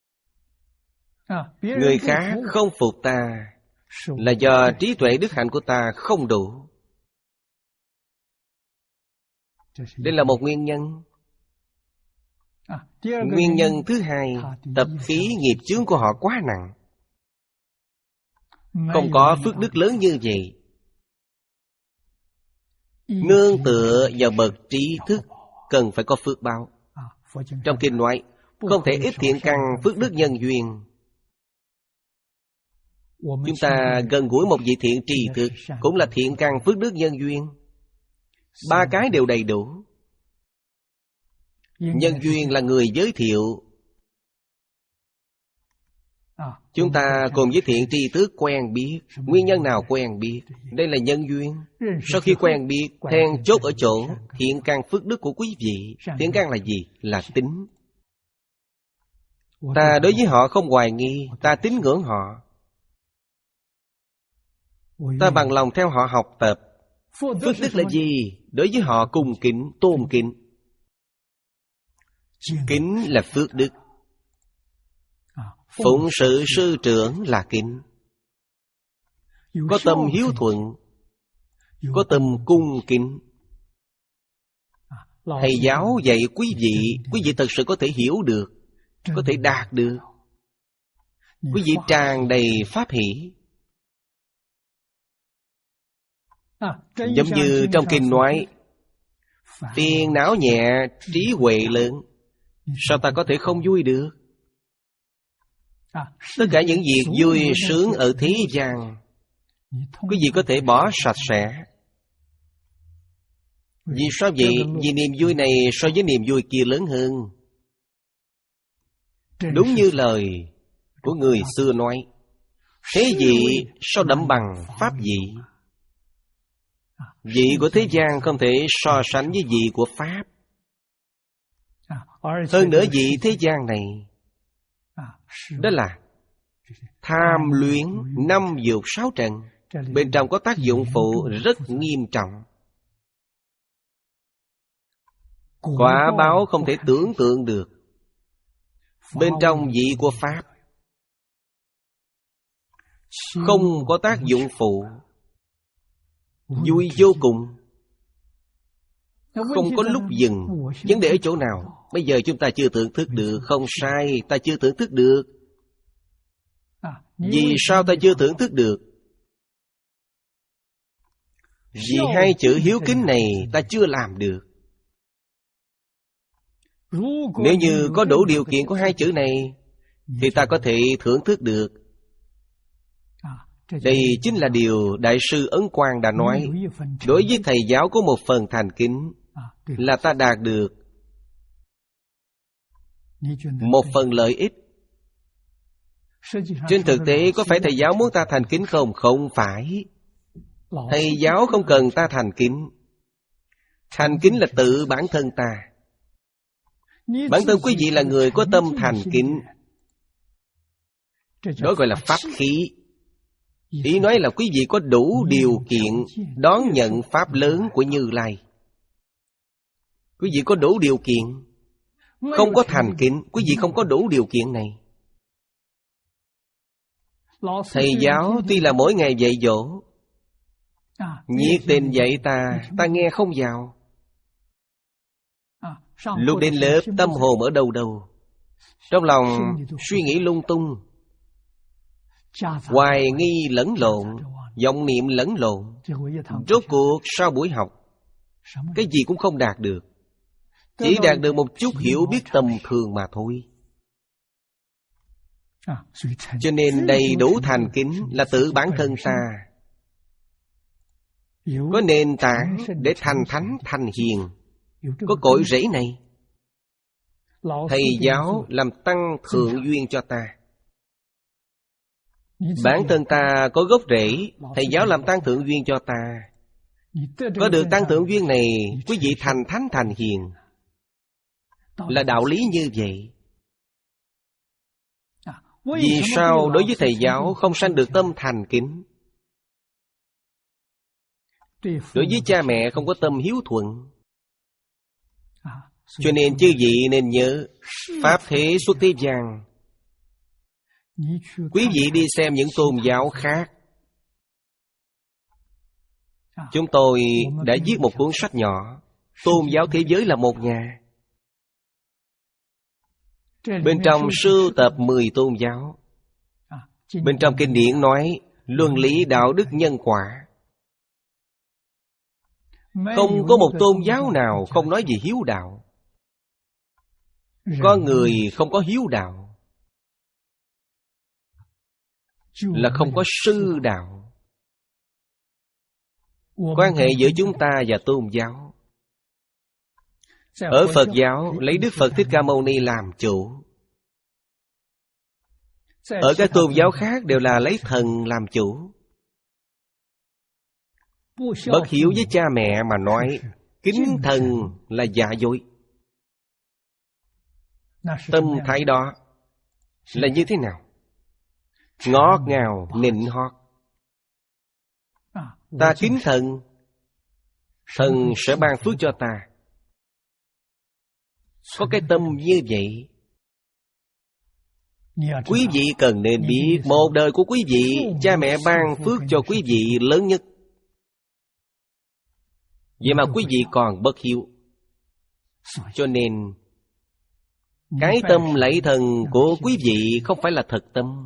Người khác không phục ta là do trí tuệ đức hạnh của ta không đủ. Đây là một nguyên nhân. Nguyên nhân thứ hai, tập khí nghiệp chướng của họ quá nặng, không có phước đức lớn như vậy. Nương tựa vào bậc trí thức cần phải có phước báo. Trong kinh nói không thể ít thiện căn phước đức nhân duyên. Chúng ta gần gũi một vị thiện trì thức cũng là thiện căn phước đức nhân duyên. Ba cái đều đầy đủ. Nhân duyên là người giới thiệu. Chúng ta cùng với thiện tri thức quen biết. Nguyên nhân nào quen biết? Đây là nhân duyên. Sau khi quen biết, then chốt ở chỗ thiện căn phước đức của quý vị. Thiện căn là gì? Là tính. Ta đối với họ không hoài nghi, ta tín ngưỡng họ, ta bằng lòng theo họ học tập. Phước đức là gì? Đối với họ cung kính, tôn kính. Kính là phước đức. Phụng sự sư trưởng là kính. Có tâm hiếu thuận, có tâm cung kính. Thầy giáo dạy quý vị, quý vị thật sự có thể hiểu được, có thể đạt được. Quý vị tràn đầy pháp hỷ. Giống như trong kinh nói, phiền não nhẹ, trí huệ lớn. Sao ta có thể không vui được? Tất cả những việc vui sướng ở thế gian, quý vị có thể bỏ sạch sẽ. Vì sao vậy? Vì niềm vui này so với niềm vui kia lớn hơn. Đúng như lời của người xưa nói, thế vị sao đậm bằng pháp vị. Vị của thế gian không thể so sánh với vị của pháp. Hơn nữa vị thế gian này, đó là tham luyến năm dục sáu trần. Bên trong có tác dụng phụ rất nghiêm trọng. Quả báo không thể tưởng tượng được. Bên trong vị của pháp không có tác dụng phụ, vui vô cùng, không có lúc dừng. Vấn đề ở chỗ nào? Bây giờ chúng ta chưa thưởng thức được. Không sai, ta chưa thưởng thức được. Vì sao ta chưa thưởng thức được? Vì hai chữ hiếu kính này ta chưa làm được. Nếu như có đủ điều kiện của hai chữ này, thì ta có thể thưởng thức được. Đây chính là điều Đại sư Ấn Quang đã nói. Đối với thầy giáo có một phần thành kính là ta đạt được một phần lợi ích. Trên thực tế có phải thầy giáo muốn ta thành kính không? Không phải. Thầy giáo không cần ta thành kính. Thành kính là tự bản thân ta. Bản thân quý vị là người có tâm thành kính. Đó gọi là pháp khí. Ý nói là quý vị có đủ điều kiện đón nhận pháp lớn của Như Lai. Quý vị có đủ điều kiện. Không có thành kính, quý vị không có đủ điều kiện này. Thầy giáo tuy là mỗi ngày dạy dỗ, nhiệt tình dạy ta, ta nghe không vào. Lúc đến lớp tâm hồn ở đâu đâu, trong lòng suy nghĩ lung tung, hoài nghi lẫn lộn, vọng niệm lẫn lộn. Rốt cuộc sau buổi học, cái gì cũng không đạt được. Chỉ đạt được một chút hiểu biết tầm thường mà thôi. Cho nên đầy đủ thành kính là tự bản thân ta có nền tảng để thành thánh thành hiền, có cội rễ này. Thầy giáo làm tăng thượng duyên cho ta. Bản thân ta có gốc rễ, thầy giáo làm tăng thượng duyên cho ta. Có được tăng thượng duyên này, quý vị thành thánh thành hiền. Là đạo lý như vậy. Vì sao đối với thầy giáo không sanh được tâm thành kính? Đối với cha mẹ không có tâm hiếu thuận. Cho nên chư vị nên nhớ, pháp thế xuất thế gian. Quý vị đi xem những tôn giáo khác. Chúng tôi đã viết một cuốn sách nhỏ, Tôn giáo thế giới là một nhà. Bên trong sưu tập mười tôn giáo. Bên trong kinh điển nói luân lý đạo đức nhân quả. Không có một tôn giáo nào không nói về hiếu đạo. Có người không có hiếu đạo là không có sư đạo. Quan hệ giữa chúng ta và tôn giáo. Ở Phật giáo lấy Đức Phật Thích Ca Mâu Ni làm chủ. Ở các tôn giáo khác đều là lấy thần làm chủ. Bất hiếu với cha mẹ mà nói kính thần là giả dối. Tâm thái đó là như thế nào? Ngọt ngào nịnh hót. Ta kính thần, thần sẽ ban phước cho ta. Có cái tâm như vậy. Quý vị cần nên biết, một đời của quý vị, cha mẹ ban phước cho quý vị lớn nhất. Vậy mà quý vị còn bất hiếu. Cho nên cái tâm lạy thần của quý vị không phải là thật tâm,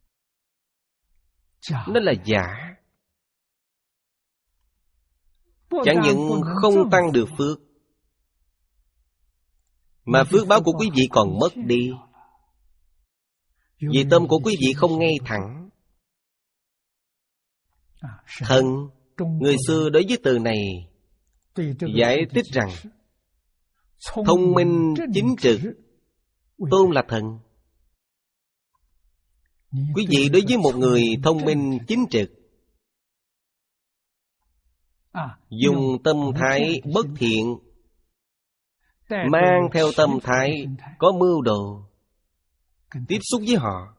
nó là giả. Chẳng những không tăng được phước, mà phước báo của quý vị còn mất đi. Vì tâm của quý vị không ngay thẳng. Thần, người xưa đối với từ này giải thích rằng thông minh chính trực tôn là thần. Quý vị đối với một người thông minh chính trực, dùng tâm thái bất thiện, mang theo tâm thái có mưu đồ, tiếp xúc với họ,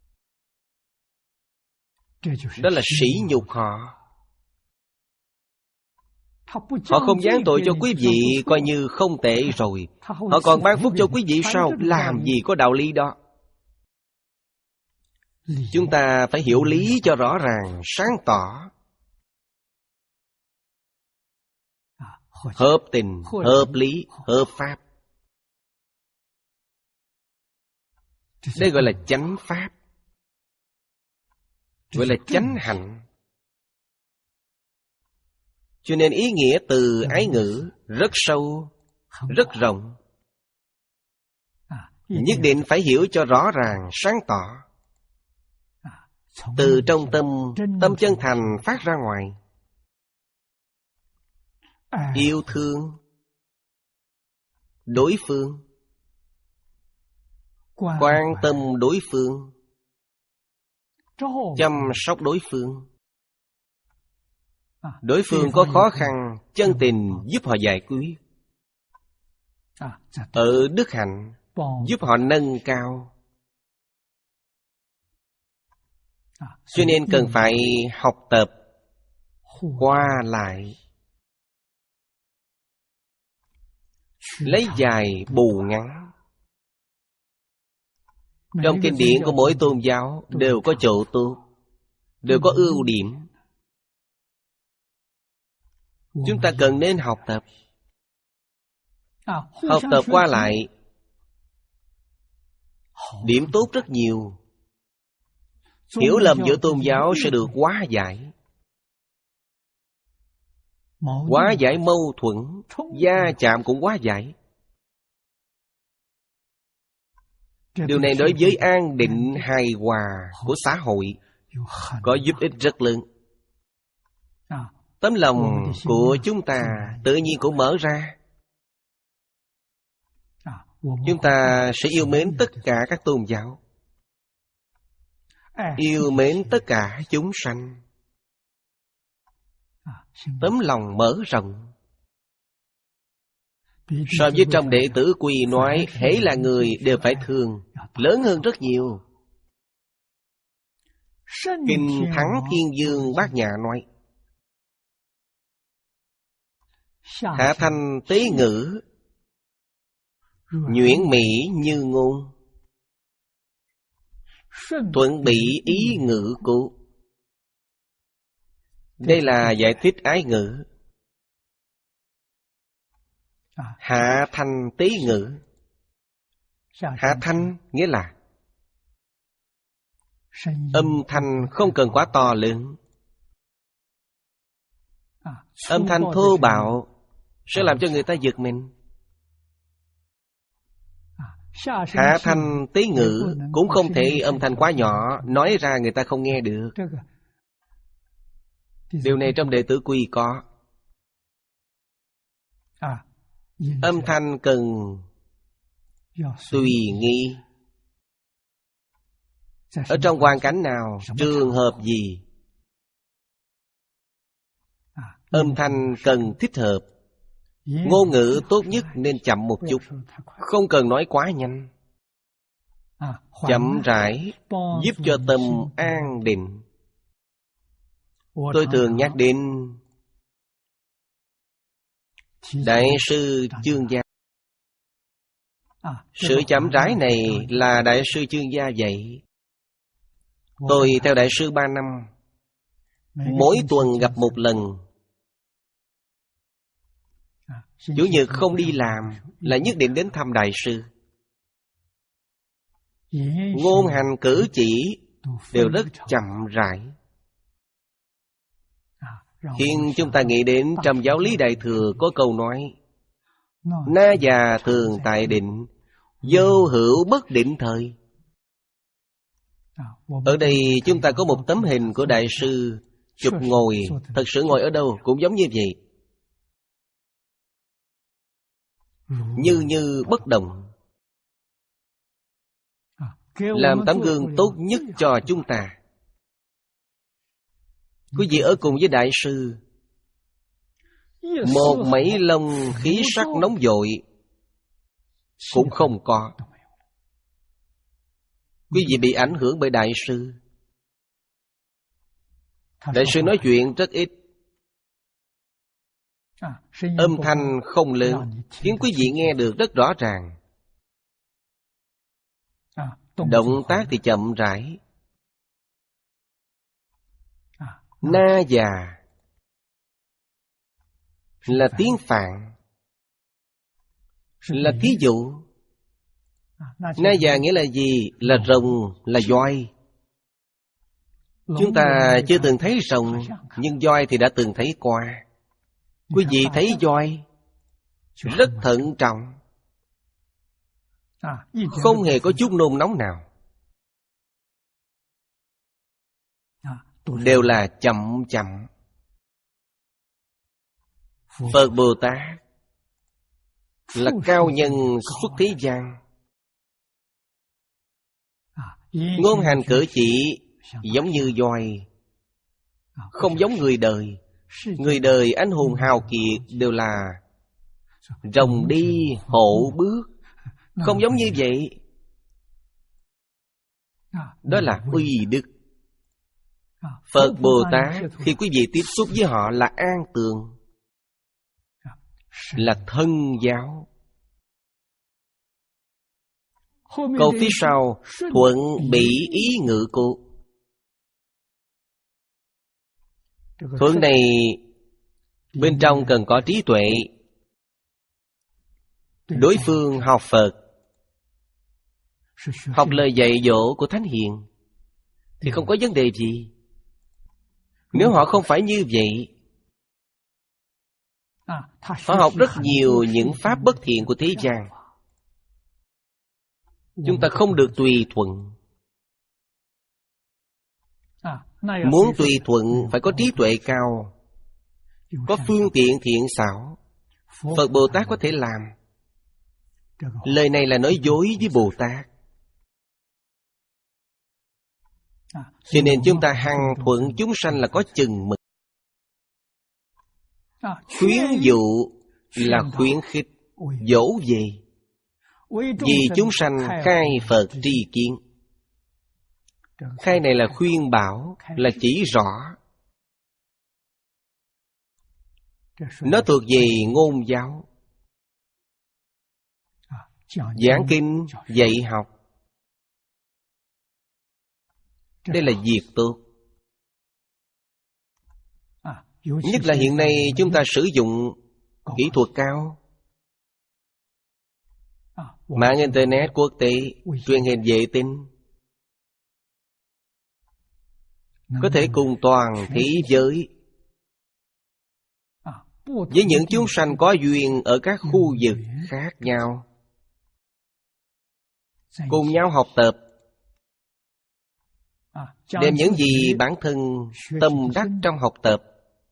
đó là sỉ nhục họ. Họ không giáng tội cho quý vị coi như không tệ rồi, họ còn ban phúc cho quý vị sao? Làm gì có đạo lý đó. Chúng ta phải hiểu lý cho rõ ràng, sáng tỏ, hợp tình, hợp lý, hợp pháp. Đây gọi là chánh pháp, gọi là chánh hạnh. Cho nên ý nghĩa từ ái ngữ rất sâu, rất rộng. Nhất định phải hiểu cho rõ ràng, sáng tỏ. Từ trong tâm, tâm chân thành phát ra ngoài. Yêu thương đối phương, quan tâm đối phương, chăm sóc đối phương. Đối phương có khó khăn, chân tình giúp họ giải quyết. Ở đức hạnh, giúp họ nâng cao. Cho nên cần phải học tập, qua lại, lấy dài bù ngắn. Trong kinh điển của mỗi tôn giáo đều có chỗ tốt, đều có ưu điểm. Chúng ta cần nên học tập. Học tập qua lại, điểm tốt rất nhiều. Hiểu lầm giữa tôn giáo sẽ được hóa giải. Hóa giải mâu thuẫn, va chạm cũng hóa giải. Điều này đối với an định hài hòa của xã hội có giúp ích rất lớn. Tấm lòng của chúng ta tự nhiên cũng mở ra. Chúng ta sẽ yêu mến tất cả các tôn giáo, yêu mến tất cả chúng sanh. Tấm lòng mở rộng. So với trong đệ tử Quy nói, hễ là người đều phải thương, lớn hơn rất nhiều. Kinh Thắng Thiên Dương Bát Nhã nói, hạ thanh tế ngữ, nhuyễn mỹ như ngôn, thuận bị ý ngữ cụ. Đây là giải thích ái ngữ. Hạ thanh tế ngữ. Hạ thanh nghĩa là âm thanh không cần quá to lớn. Âm thanh thô bạo sẽ làm cho người ta giật mình. Hạ thanh tế ngữ cũng không thể âm thanh quá nhỏ, nói ra người ta không nghe được. Điều này trong đệ tử Quy có. Âm thanh cần tùy nghi. Ở trong hoàn cảnh nào, trường hợp gì, âm thanh cần thích hợp. Ngôn ngữ tốt nhất nên chậm một chút, không cần nói quá nhanh. Chậm rãi giúp cho tâm an định. Tôi thường nhắc đến Đại sư Chương Gia. Sự chậm rãi này là Đại sư Chương Gia dạy. Tôi theo Đại sư ba năm, mỗi tuần gặp một lần. Chủ nhật không đi làm là nhất định đến thăm đại sư. Ngôn hành cử chỉ đều rất chậm rãi, khiến chúng ta nghĩ đến trong giáo lý Đại Thừa có câu nói: Na già thường tại định, vô hữu bất định thời. Ở đây chúng ta có một tấm hình của đại sư chụp ngồi, thật sự ngồi ở đâu cũng giống như vậy, như như bất động, làm tấm gương tốt nhất cho chúng ta. Quý vị ở cùng với đại sư, một mảy lông khí sắc nóng vội cũng không có. Quý vị bị ảnh hưởng bởi đại sư. Đại sư nói chuyện rất ít, âm thanh không lớn, khiến quý vị nghe được rất rõ ràng. Động tác thì chậm rãi. Na già là tiếng Phạn, là thí dụ. Na già nghĩa là gì? Là rồng, là voi. Chúng ta chưa từng thấy rồng, nhưng voi thì đã từng thấy qua. Quý vị thấy voi rất thận trọng, không hề có chút nôn nóng nào, đều là chậm chậm. Phật Bồ Tát là cao nhân xuất thế gian, ngôn hành cử chỉ giống như voi, không giống người đời. Người đời anh hùng hào kiệt đều là rồng đi hổ bước, không giống như vậy. Đó là uy đức. Phật Bồ Tát khi quý vị tiếp xúc với họ là an tường, là thân giáo. Câu phía sau: thuận bị ý ngự cô. Thuận này bên trong cần có trí tuệ. Đối phương học Phật, học lời dạy dỗ của Thánh Hiền thì không có vấn đề gì. Nếu họ không phải như vậy, họ học rất nhiều những pháp bất thiện của thế gian, chúng ta không được tùy thuận. Muốn tùy thuận phải có trí tuệ cao, có phương tiện thiện xảo. Phật Bồ Tát có thể làm. Lời này là nói dối với Bồ Tát. Cho nên chúng ta hằng thuận chúng sanh là có chừng mực. Khuyến dụ là khuyến khích, dỗ về, vì chúng sanh khai Phật tri kiến. Khai này là khuyên bảo, là chỉ rõ. Nó thuộc về ngôn giáo, giảng kinh, dạy học. Đây là việc tốt. Nhất là hiện nay chúng ta sử dụng kỹ thuật cao, mạng Internet quốc tế, truyền hình vệ tinh, có thể cùng toàn thế giới, với những chúng sanh có duyên ở các khu vực khác nhau, cùng nhau học tập, đem những gì bản thân tâm đắc trong học tập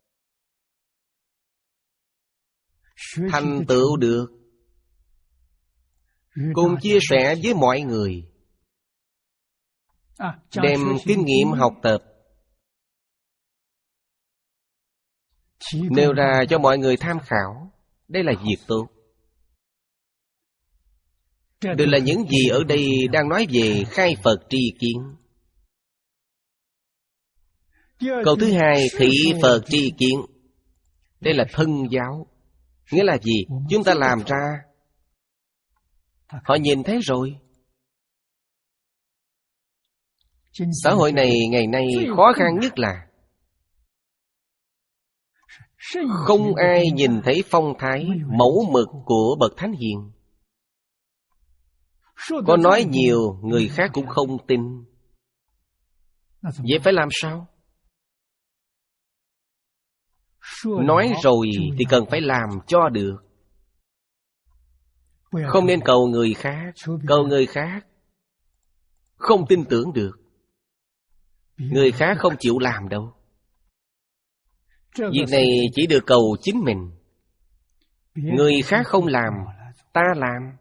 thành tựu được, cùng chia sẻ với mọi người, đem kinh nghiệm học tập nêu ra cho mọi người tham khảo. Đây là việc tốt. Đây là những gì ở đây đang nói về khai Phật tri kiến. Câu thứ hai, thị Phật tri kiến. Đây là thân giáo. Nghĩa là gì? Chúng ta làm ra, họ nhìn thấy rồi. Xã hội này ngày nay khó khăn nhất là Không ai nhìn thấy phong thái, mẫu mực của bậc thánh hiền. Có nói nhiều, người khác cũng không tin. Vậy phải làm sao? Nói rồi thì cần phải làm cho được. Không nên cầu người khác. Cầu người khác không tin tưởng được. Người khác không chịu làm đâu. Việc này chỉ được cầu chính mình. Người khác không làm, ta làm.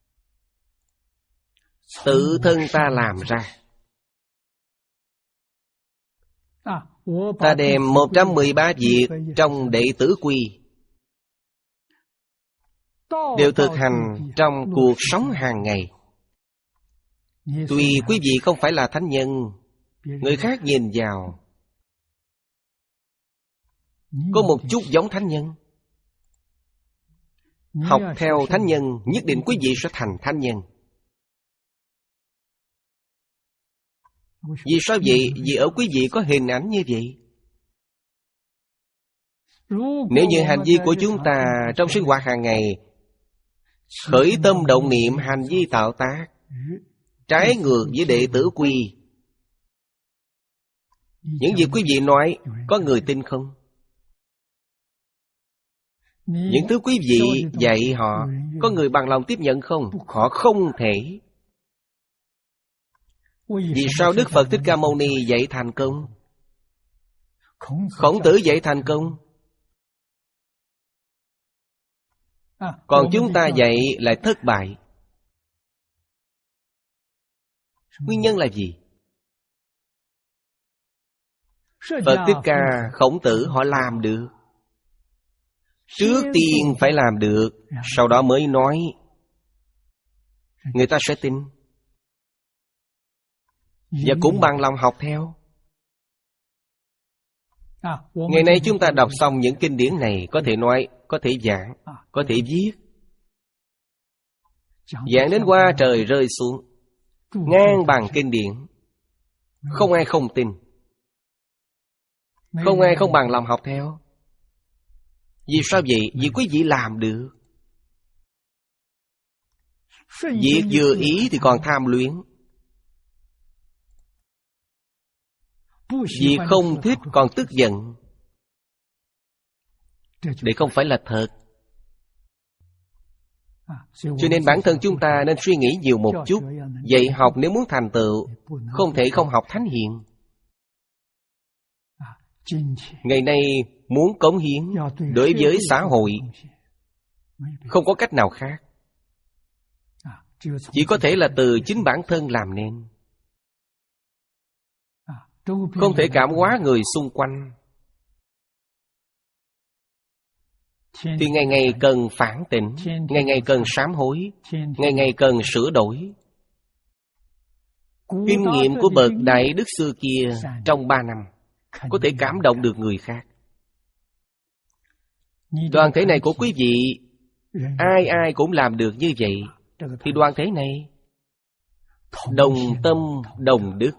Tự thân ta làm ra. Ta đem một trăm mười ba việc trong đệ tử quy đều thực hành trong cuộc sống hàng ngày. Tuy quý vị không phải là thánh nhân, người khác nhìn vào có một chút giống thánh nhân. Học theo thánh nhân, nhất định quý vị sẽ thành thánh nhân. Vì sao vậy? Vì ở quý vị có hình ảnh như vậy. Nếu như hành vi của chúng ta trong sinh hoạt hàng ngày khởi tâm động niệm hành vi tạo tác trái ngược với đệ tử quy, những gì quý vị nói có người tin không? Những thứ quý vị dạy họ có người bằng lòng tiếp nhận không? Họ không thể. Vì sao Đức Phật Thích Ca Mâu Ni dạy thành công? Khổng Tử dạy thành công. Còn chúng ta dạy lại thất bại. Nguyên nhân là gì? Phật Thích Ca, Khổng Tử họ làm được. Trước tiên phải làm được, sau đó mới nói. Người ta sẽ tin và cũng bằng lòng học theo. Ngày nay chúng ta đọc xong những kinh điển này, có thể nói, có thể giảng, có thể viết. Giảng đến qua trời rơi xuống, ngang bằng kinh điển. Không ai không tin. Không ai không bằng lòng học theo. Vì sao vậy? Vì quý vị làm được. Việc vừa ý thì còn tham luyến. Việc không thích còn tức giận. Đây không phải là thật. Cho nên bản thân chúng ta nên suy nghĩ nhiều một chút. Dạy học nếu muốn thành tựu, không thể không học thánh hiền. Ngày nay muốn cống hiến đối với xã hội, không có cách nào khác. Chỉ có thể là từ chính bản thân làm nên. Không thể cảm hóa người xung quanh. Thì ngày ngày cần phản tỉnh, ngày ngày cần sám hối, ngày ngày cần sửa đổi. Kinh nghiệm của bậc đại đức xưa kia trong ba năm có thể cảm động được người khác. Đoàn thể này của quý vị, ai ai cũng làm được như vậy, thì đoàn thể này đồng tâm đồng đức.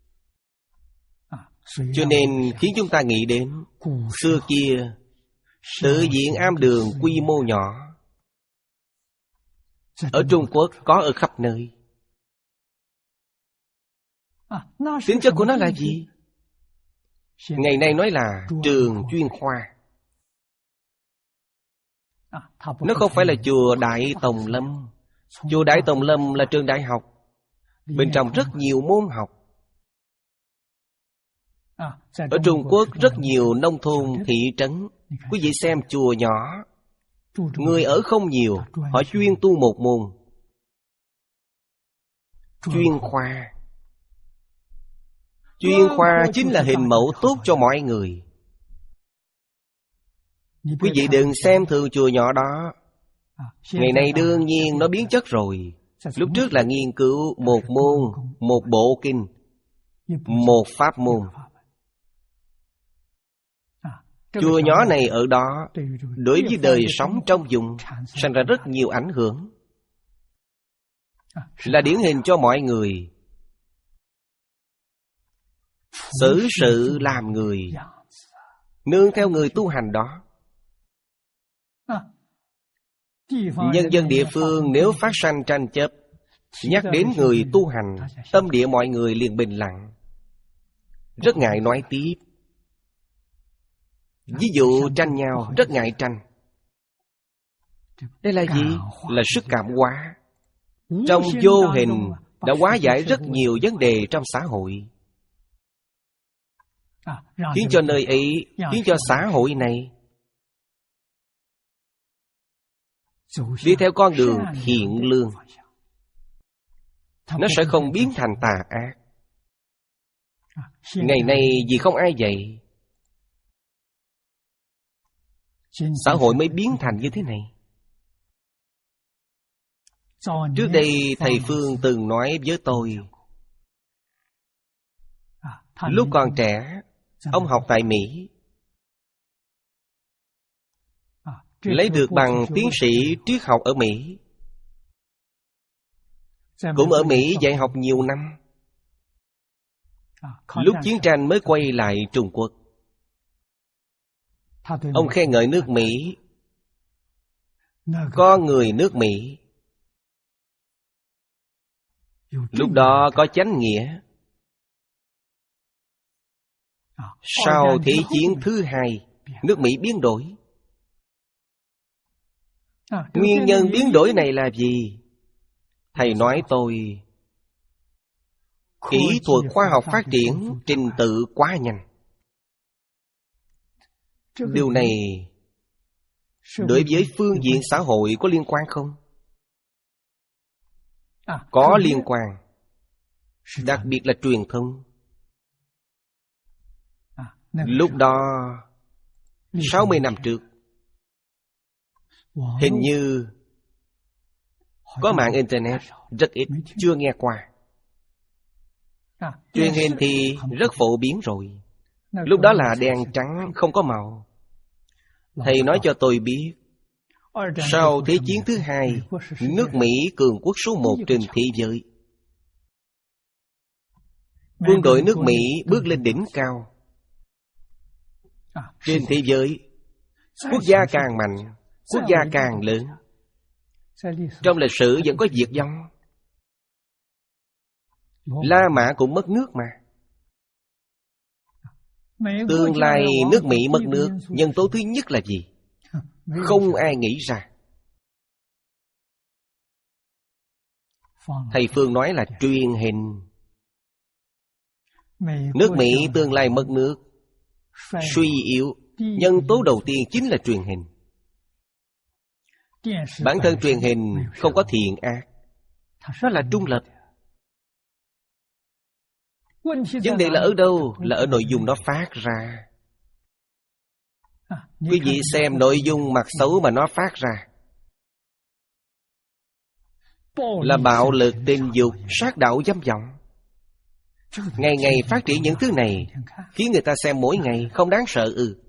Cho nên khiến chúng ta nghĩ đến xưa kia tự viện am đường quy mô nhỏ, ở Trung Quốc có ở khắp nơi. Tính chất của nó là gì? Ngày nay nói là trường chuyên khoa. Nó không phải là chùa Đại Tòng Lâm. Chùa Đại Tòng Lâm là trường đại học, bên trong rất nhiều môn học. Ở Trung Quốc rất nhiều nông thôn, thị trấn. Quý vị xem chùa nhỏ, người ở không nhiều, họ chuyên tu một môn. Chuyên khoa. Chuyên khoa chính là hình mẫu tốt cho mọi người. Quý vị đừng xem thường chùa nhỏ đó. Ngày nay đương nhiên nó biến chất rồi. Lúc trước là nghiên cứu một môn, một bộ kinh, một pháp môn. Chùa nhỏ này ở đó, đối với đời sống trong vùng sinh ra rất nhiều ảnh hưởng, là điển hình cho mọi người. Xử sự làm người, nương theo người tu hành đó. Nhân dân địa phương nếu phát sanh tranh chấp, nhắc đến người tu hành, tâm địa mọi người liền bình lặng, rất ngại nói tiếp. Ví dụ tranh nhau, rất ngại tranh. Đây là gì? Là sức cảm hóa. Trong vô hình đã hóa giải rất nhiều vấn đề trong xã hội, khiến cho nơi ấy, khiến cho xã hội này đi theo con đường thiện lương. Nó sẽ không biến thành tà ác. Ngày nay vì không ai dạy, xã hội mới biến thành như thế này. Trước đây thầy Phương từng nói với tôi, lúc còn trẻ, ông học tại Mỹ, lấy được bằng tiến sĩ triết học ở Mỹ, cũng ở Mỹ dạy học nhiều năm. Lúc chiến tranh mới quay lại Trung Quốc, ông khen ngợi nước Mỹ, có người nước Mỹ lúc đó có chánh nghĩa. Sau Thế chiến thứ hai, nước Mỹ biến đổi. Nguyên nhân biến đổi này là gì? Thầy nói tôi, kỹ thuật khoa học phát triển trình tự quá nhanh. Điều này đối với phương diện xã hội có liên quan không? Có liên quan. Đặc biệt là truyền thông. Lúc đó sáu mươi năm trước, hình như có mạng Internet rất ít, chưa nghe qua. Truyền hình thì rất phổ biến rồi. Lúc đó là đen trắng, không có màu. Thầy nói cho tôi biết, sau Thế chiến thứ hai, nước Mỹ cường quốc số một trên thế giới. Quân đội nước Mỹ bước lên đỉnh cao. Trên thế giới, quốc gia càng mạnh, quốc gia càng lớn. Trong lịch sử vẫn có diệt vong. La Mã cũng mất nước mà. Tương lai nước Mỹ mất nước, nhân tố thứ nhất là gì? Không ai nghĩ ra. Thầy Phương nói là truyền hình. Nước Mỹ tương lai mất nước, suy yếu, nhân tố đầu tiên chính là truyền hình. Bản thân truyền hình không có thiện ác, nó là trung lập. Vấn đề là ở đâu? Là ở nội dung nó phát ra. Quý vị xem nội dung mặt xấu mà nó phát ra là bạo lực, tình dục, sát đạo, dâm vọng. Ngày ngày phát triển những thứ này, khiến người ta xem mỗi ngày không đáng sợ ư?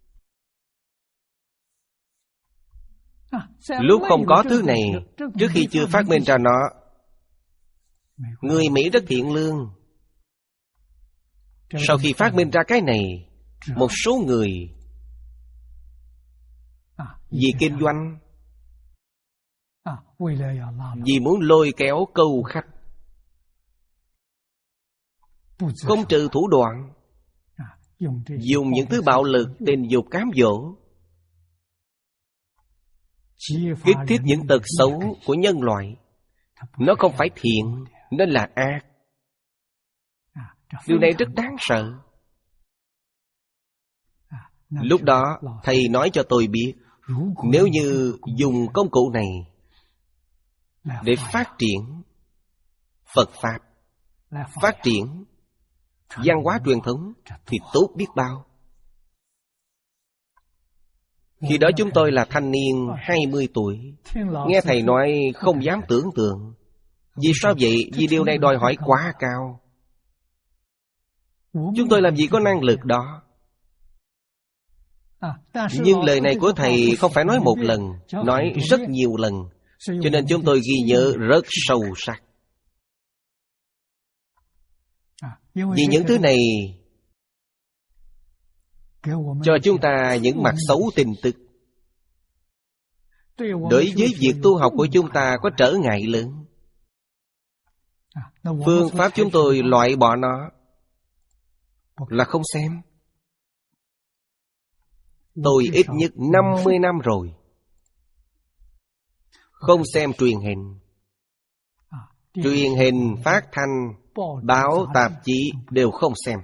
Lúc không có thứ này, trước khi chưa phát minh ra nó, người Mỹ rất thiện lương. Sau khi phát minh ra cái này, một số người vì kinh doanh, vì muốn lôi kéo câu khách, không trừ thủ đoạn, dùng những thứ bạo lực, tình dục, cám dỗ, kích thích những tật xấu của nhân loại. Nó không phải thiện, nó là ác. Điều này rất đáng sợ. Lúc đó thầy nói cho tôi biết, nếu như dùng công cụ này để phát triển Phật Pháp, phát triển văn hóa truyền thống thì tốt biết bao. Khi đó chúng tôi là thanh niên hai mươi tuổi, nghe thầy nói không dám tưởng tượng. Vì sao vậy? Vì điều này đòi hỏi quá cao. Chúng tôi làm gì có năng lực đó. Nhưng lời này của thầy không phải nói một lần, nói rất nhiều lần, cho nên chúng tôi ghi nhớ rất sâu sắc. Vì những thứ này cho chúng ta những mặt xấu tin tức, đối với việc tu học của chúng ta có trở ngại lớn. Phương pháp chúng tôi loại bỏ nó là không xem. Tôi ít nhất năm mươi năm rồi không xem truyền hình. Truyền hình, phát thanh, báo, tạp chí đều không xem.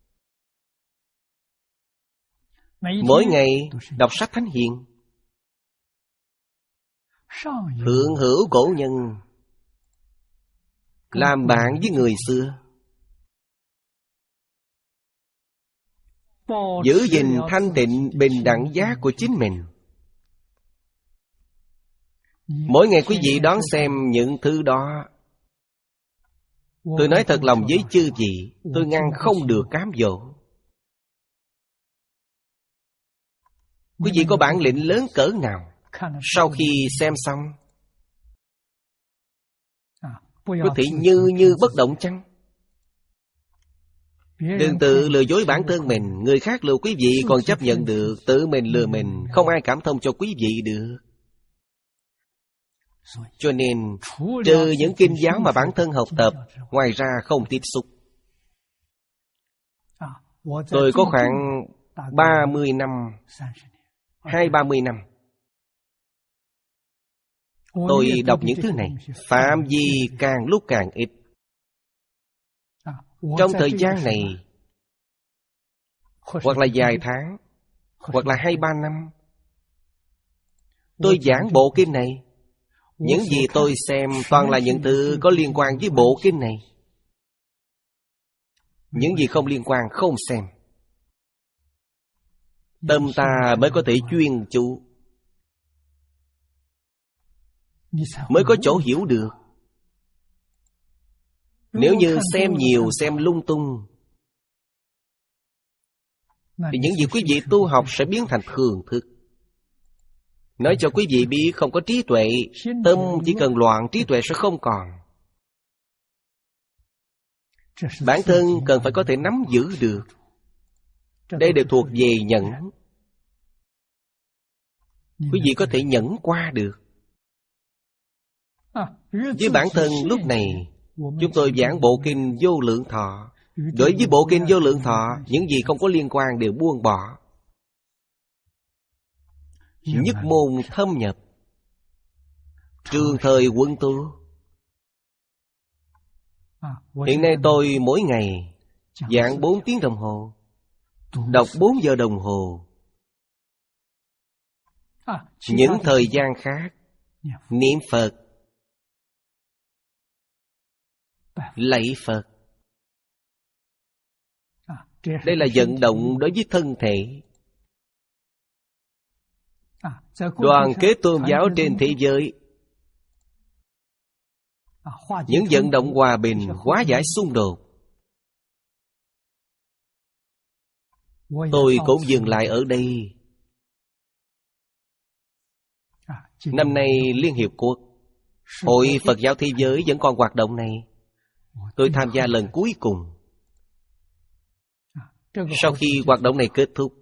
Mỗi ngày đọc sách Thánh Hiền. Thượng hữu cổ nhân, làm bạn với người xưa, giữ gìn thanh tịnh bình đẳng giác của chính mình. Mỗi ngày quý vị đón xem những thứ đó. Tôi nói thật lòng với chư vị, tôi ngăn không được cám dỗ. Quý vị có bản lĩnh lớn cỡ nào, sau khi xem xong có thể như như bất động chăng? Đừng tự lừa dối bản thân mình. Người khác lừa quý vị còn chấp nhận được, tự mình lừa mình không ai cảm thông cho quý vị được. Cho nên trừ những kinh giáo mà bản thân học tập, ngoài ra không tiếp xúc. Tôi có khoảng ba mươi năm, hai ba mươi năm tôi đọc những thứ này. Phạm vi càng lúc càng ít. Trong thời gian này, hoặc là vài tháng, hoặc là hai ba năm, tôi giảng bộ kinh này. Những gì tôi xem toàn là những thứ có liên quan với bộ kinh này. Những gì không liên quan không xem. Tâm ta mới có thể chuyên chú, mới có chỗ hiểu được. Nếu như xem nhiều, xem lung tung, thì những gì quý vị tu học sẽ biến thành thường thức. Nói cho quý vị biết không có trí tuệ, tâm chỉ cần loạn, trí tuệ sẽ không còn. Bản thân cần phải có thể nắm giữ được. Đây đều thuộc về nhẫn. Quý vị có thể nhẫn qua được. Với bản thân lúc này, chúng tôi giảng bộ kinh Vô Lượng Thọ. Đối với bộ kinh Vô Lượng Thọ, những gì không có liên quan đều buông bỏ. Nhất môn thâm nhập, trường thời quân tu. Hiện nay tôi mỗi ngày giảng bốn tiếng đồng hồ, đọc bốn giờ đồng hồ. Những thời gian khác, niệm Phật, lạy Phật. Đây là vận động đối với thân thể. Đoàn kết tôn giáo trên thế giới, những vận động hòa bình, hóa giải xung đột. Tôi cũng dừng lại ở đây. Năm nay Liên Hiệp Quốc, Hội Phật giáo Thế giới vẫn còn hoạt động này. Tôi tham gia lần cuối cùng. Sau khi hoạt động này kết thúc,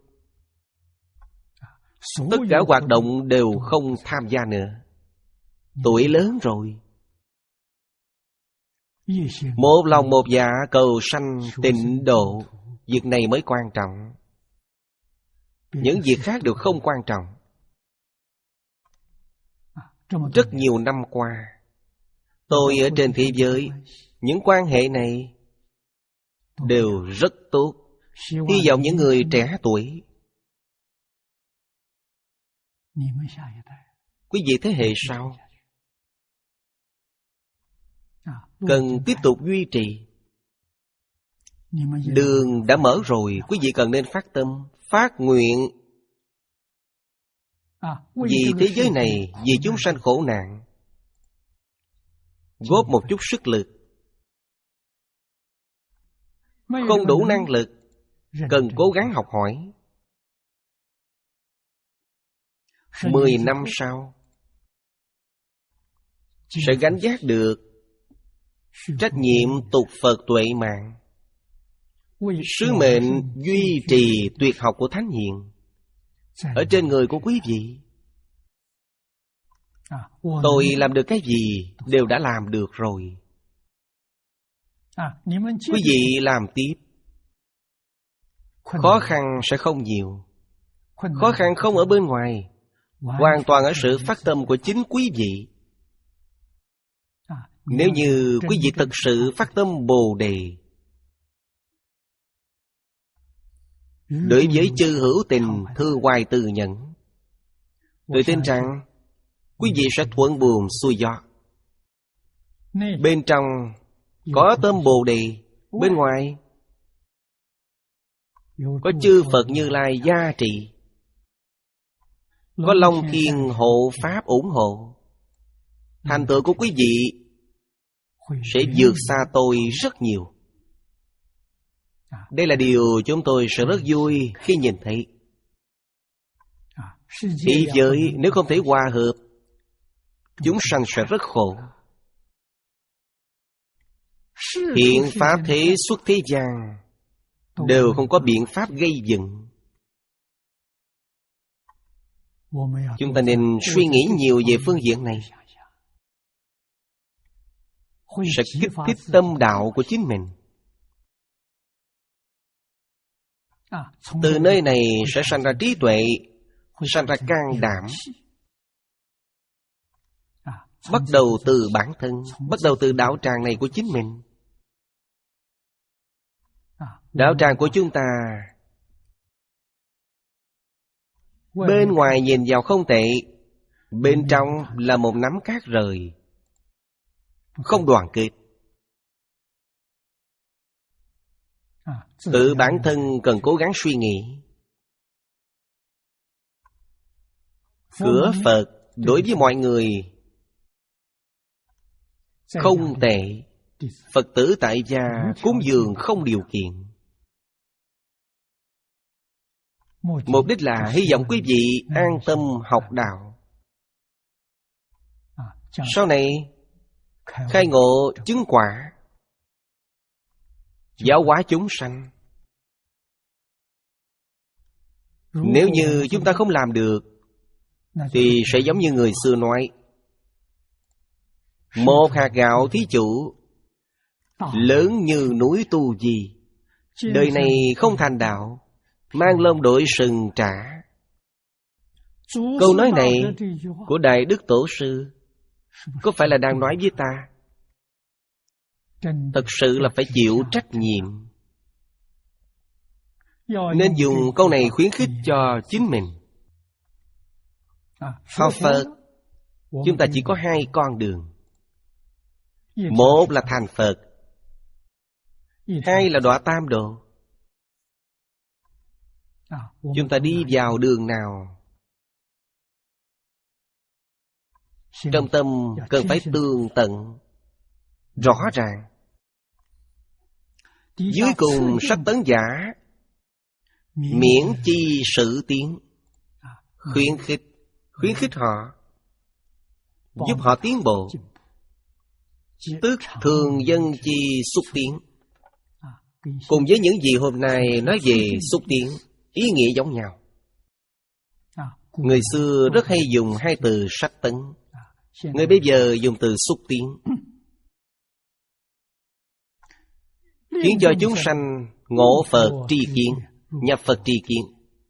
tất cả hoạt động đều không tham gia nữa. Tuổi lớn rồi. Một lòng một dạ cầu sanh tịnh độ, việc này mới quan trọng. Những việc khác đều không quan trọng. Rất nhiều năm qua, tôi ở trên thế giới, những quan hệ này đều rất tốt. Hy vọng những người trẻ tuổi, quý vị thế hệ sau, cần tiếp tục duy trì. Đường đã mở rồi, quý vị cần nên phát tâm, phát nguyện. Vì thế giới này, vì chúng sanh khổ nạn, góp một chút sức lực. Không đủ năng lực, cần cố gắng học hỏi. Mười năm sau sẽ gánh vác được trách nhiệm tục Phật tuệ mạng, sứ mệnh duy trì tuyệt học của Thánh Hiền ở trên người của quý vị. Tôi làm được cái gì đều đã làm được rồi. Quý vị làm tiếp, khó khăn sẽ không nhiều. Khó khăn không ở bên ngoài, hoàn toàn ở sự phát tâm của chính quý vị. Nếu như quý vị thực sự phát tâm Bồ Đề, đối với chư hữu tình thương hoài từ nhẫn, tôi tin rằng quý vị sẽ thuận buồm xuôi gió. Bên trong có tâm Bồ Đề, bên ngoài có chư Phật Như Lai gia trì, có Long Thiên hộ Pháp ủng hộ. Thành tựu của quý vị sẽ vượt xa tôi rất nhiều. Đây là điều chúng tôi sẽ rất vui khi nhìn thấy. Thế giới nếu không thể hòa hợp, chúng sanh sẽ rất khổ. Hiện pháp thế xuất thế gian đều không có biện pháp gây dựng. Chúng ta nên suy nghĩ nhiều về phương diện này, sẽ kích thích tâm đạo của chính mình. Từ nơi này sẽ sanh ra trí tuệ, sanh ra can đảm. Bắt đầu từ bản thân, bắt đầu từ đạo tràng này của chính mình. Đạo tràng của chúng ta bên ngoài nhìn vào không tệ, bên trong là một nắm cát rời, không đoàn kết. Tự bản thân cần cố gắng suy nghĩ. Cửa Phật đối với mọi người không tệ. Phật tử tại gia cúng dường không điều kiện. Mục đích là hy vọng quý vị an tâm học đạo, sau này khai ngộ chứng quả, giáo hóa chúng sanh. Nếu như chúng ta không làm được, thì sẽ giống như người xưa nói: một hạt gạo thí chủ, lớn như núi Tu Di. Đời này không thành đạo, mang lông đội sừng trả. Câu nói này của Đại Đức Tổ Sư có phải là đang nói với ta? Thật sự là phải chịu trách nhiệm. Nên dùng câu này khuyến khích cho chính mình. Học Phật, chúng ta chỉ có hai con đường. Một là thành Phật, hai là đọa tam độ. Chúng ta đi vào đường nào? Trong tâm cần phải tường tận, rõ ràng. Dưới cùng sách tấn giả miễn chi sự tiến, khuyến khích, khuyến khích họ, giúp họ tiến bộ. Tức thường dân chi xúc tiến. Cùng với những gì hôm nay nói về xúc tiến, ý nghĩa giống nhau. Người xưa rất hay dùng hai từ sách tấn, người bây giờ dùng từ xúc tiến, khiến cho chúng sanh ngộ Phật tri kiến, nhập Phật tri kiến.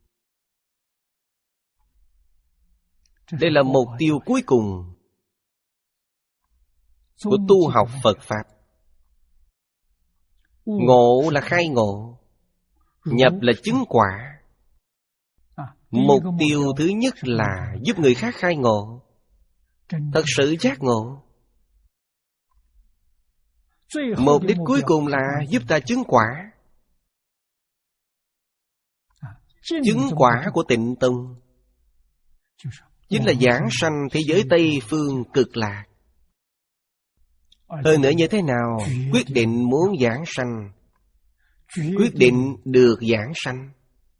Đây là mục tiêu cuối cùng của tu học Phật Pháp. Ngộ là khai ngộ, nhập là chứng quả. Mục tiêu thứ nhất là giúp người khác khai ngộ, thật sự giác ngộ. Mục đích cuối cùng là giúp ta chứng quả. Chứng quả của Tịnh Tông chính là giảng sanh thế giới Tây Phương Cực Lạc. Hơn nữa như thế nào? Quyết định muốn giảng sanh, quyết định được giảng sanh.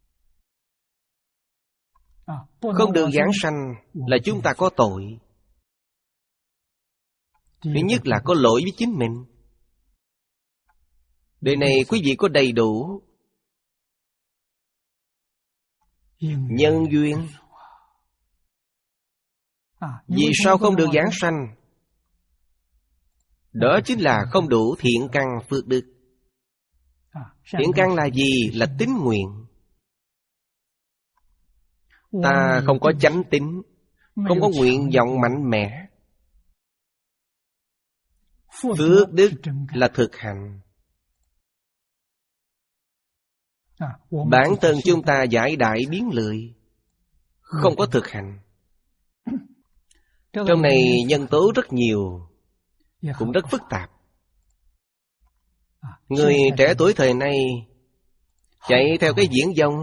Không được giảng sanh là chúng ta có tội. Thứ nhất là có lỗi với chính mình. Đời này quý vị có đầy đủ nhân duyên, Vì sao không được giảng sanh? Đó chính là không đủ thiện căn phước đức. Thiện căn là gì? Là tín nguyện. Ta không có chánh tín, không có nguyện vọng mạnh mẽ. Phước đức là thực hành. Bản thân chúng ta giải đại biến lười, không có thực hành. Trong này nhân tố rất nhiều, cũng rất phức tạp. Người trẻ tuổi thời nay chạy theo cái diễn vong,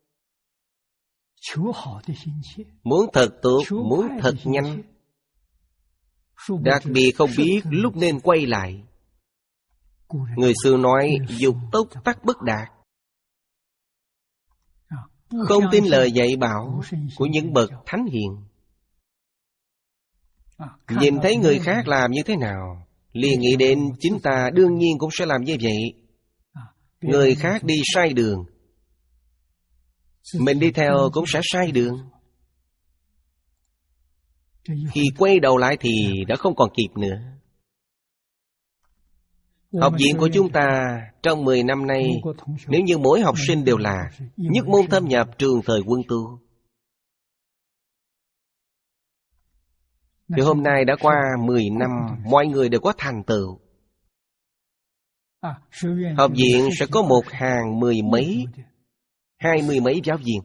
muốn thật tốt, muốn thật nhanh, đặc biệt không biết lúc nên quay lại. Người xưa nói dục tốc tắc bất đạt. Không tin lời dạy bảo của những bậc thánh hiền. Nhìn thấy người khác làm như thế nào, liền nghĩ đến chính ta đương nhiên cũng sẽ làm như vậy. Người khác đi sai đường, mình đi theo cũng sẽ sai đường. Khi quay đầu lại thì đã không còn kịp nữa. Học viện của chúng ta trong mười năm nay, nếu như mỗi học sinh đều là nhất môn thâm nhập trường thời quân tu, thì hôm nay đã qua mười năm, mọi người đều có thành tựu. Học viện sẽ có một hàng mười mấy, hai mươi mấy giáo viên.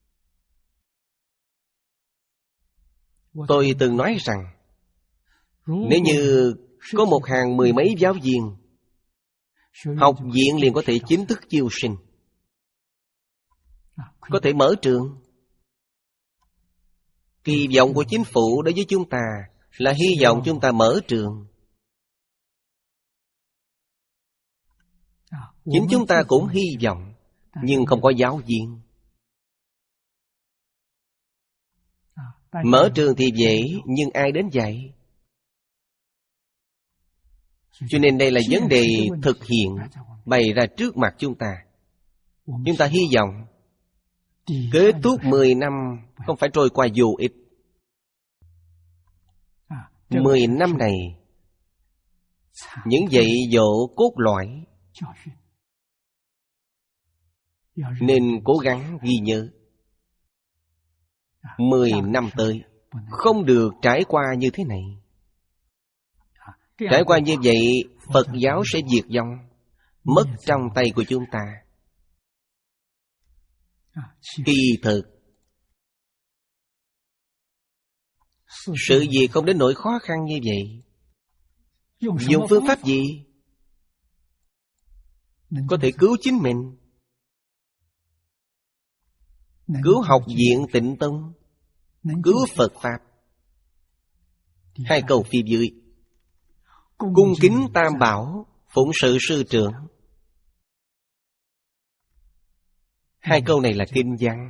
Tôi từng nói rằng, nếu như có một hàng mười mấy giáo viên, học viện liền có thể chính thức chiêu sinh, có thể mở trường. Kỳ vọng của chính phủ đối với chúng ta là hy vọng chúng ta mở trường. Chính chúng ta cũng hy vọng, nhưng không có giáo viên. Mở trường thì dễ, nhưng ai đến dạy? Cho nên đây là vấn đề thực hiện bày ra trước mặt chúng ta. Chúng ta hy vọng kết thúc mười năm không phải trôi qua vô ích. Mười năm này, những dạy dỗ cốt lõi nên cố gắng ghi nhớ. Mười năm tới không được trải qua như thế này. Trải qua như vậy, Phật giáo sẽ diệt vong, mất trong tay của chúng ta. Kỳ thực, sự gì không đến nỗi khó khăn như vậy. Dùng phương pháp gì có thể cứu chính mình, cứu học viện Tịnh Tông, cứu Phật Pháp? Hai câu phía dưới: cung kính Tam Bảo, phụng sự sư trưởng. Hai câu này là kinh văn.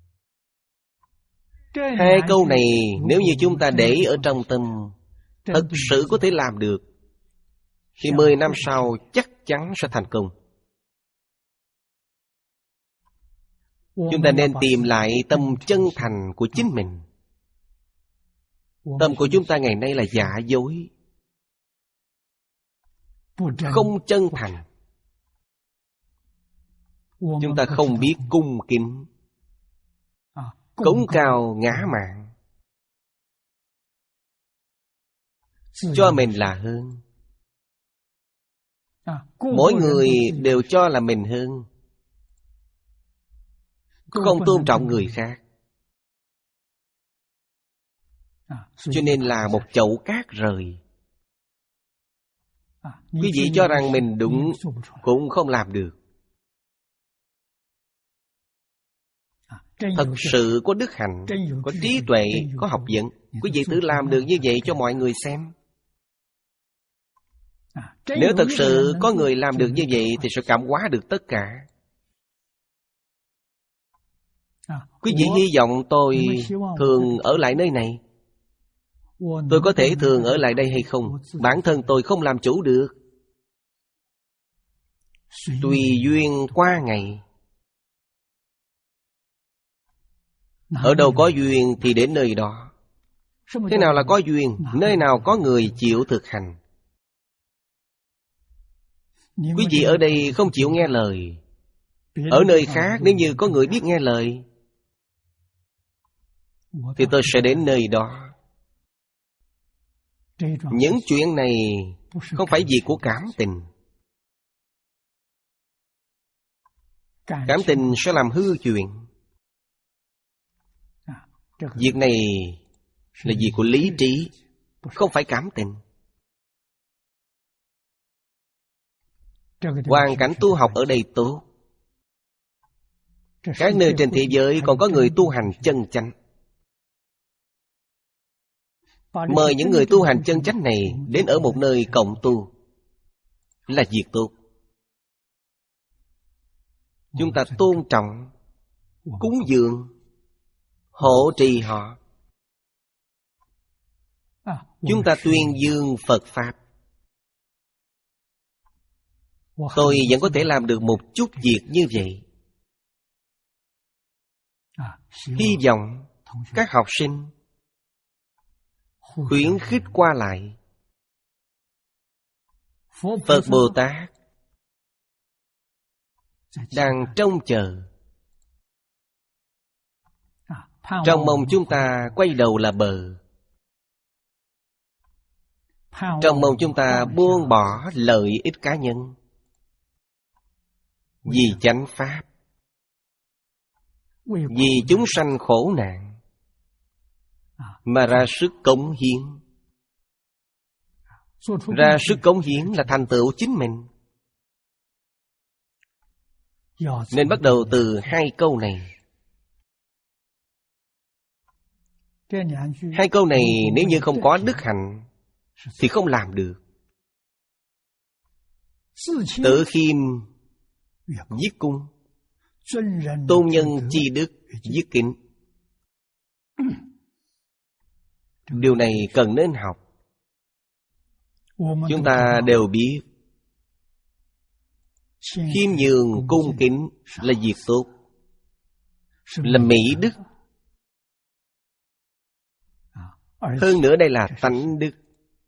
Hai câu này nếu như chúng ta để ở trong tâm, thật sự có thể làm được, thì mười năm sau chắc chắn sẽ thành công. Chúng ta nên tìm lại tâm chân thành của chính mình. Tâm của chúng ta ngày nay là giả dối, không chân thành. Chúng ta không biết cung kính, cống cao ngã mạn, cho mình là hơn. Mỗi người đều cho là mình hơn, không tôn trọng người khác. Cho nên là một chậu cát rời. Quý vị cho rằng mình đúng cũng không làm được. Thật sự có đức hạnh, có trí tuệ, có học vấn, quý vị thử làm được như vậy cho mọi người xem. Nếu thật sự có người làm được như vậy thì sẽ cảm hóa được tất cả. Quý vị hy vọng tôi thường ở lại nơi này. Tôi có thể thường ở lại đây hay không? Bản thân tôi không làm chủ được. Tùy duyên qua ngày. Ở đâu có duyên thì đến nơi đó. Thế nào là có duyên? Nơi nào có người chịu thực hành. Quý vị ở đây không chịu nghe lời. Ở nơi khác nếu như có người biết nghe lời thì tôi sẽ đến nơi đó. Những chuyện này không phải việc của cảm tình. Cảm tình sẽ làm hư chuyện. Việc này là việc của lý trí, không phải cảm tình. Hoàn cảnh tu học ở đây tốt. Các nơi trên thế giới còn có người tu hành chân chánh. Mời những người tu hành chân chánh này đến ở một nơi cộng tu là việc tốt. Chúng ta tôn trọng, cúng dường, hộ trì họ. Chúng ta tuyên dương Phật Pháp. Tôi vẫn có thể làm được một chút việc như vậy. Hy vọng các học sinh khuyến khích qua lại. Phật Bồ Tát đang trông chờ, trông mong chúng ta quay đầu là bờ, trông mong chúng ta buông bỏ lợi ích cá nhân, vì chánh pháp, vì chúng sanh khổ nạn mà ra sức cống hiến. Ra sức cống hiến là thành tựu chính mình. Nên bắt đầu từ hai câu này. Hai câu này nếu như không có đức hạnh thì không làm được. Tự khiêm viết cung, tôn nhân chi đức viết kính. Điều này cần nên học. Chúng ta đều biết khiêm nhường cung kính là việc tốt, là mỹ đức. Hơn nữa đây là tánh đức.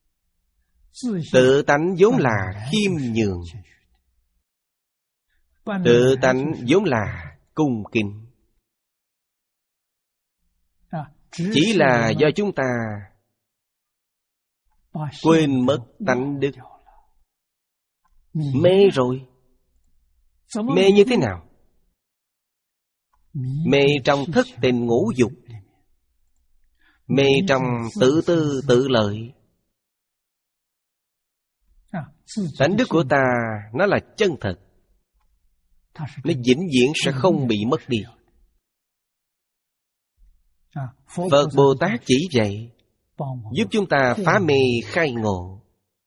Tự tánh vốn là khiêm nhường, tự tánh vốn là cung kính. Chỉ là do chúng ta quên mất tánh đức. Mê rồi. Mê như thế nào? Mê trong thất tình ngũ dục, mê trong tự tư tự lợi. Tánh đức của ta nó là chân thật, nó vĩnh viễn sẽ không bị mất đi. Phật Bồ Tát chỉ vậy, giúp chúng ta phá mê khai ngộ.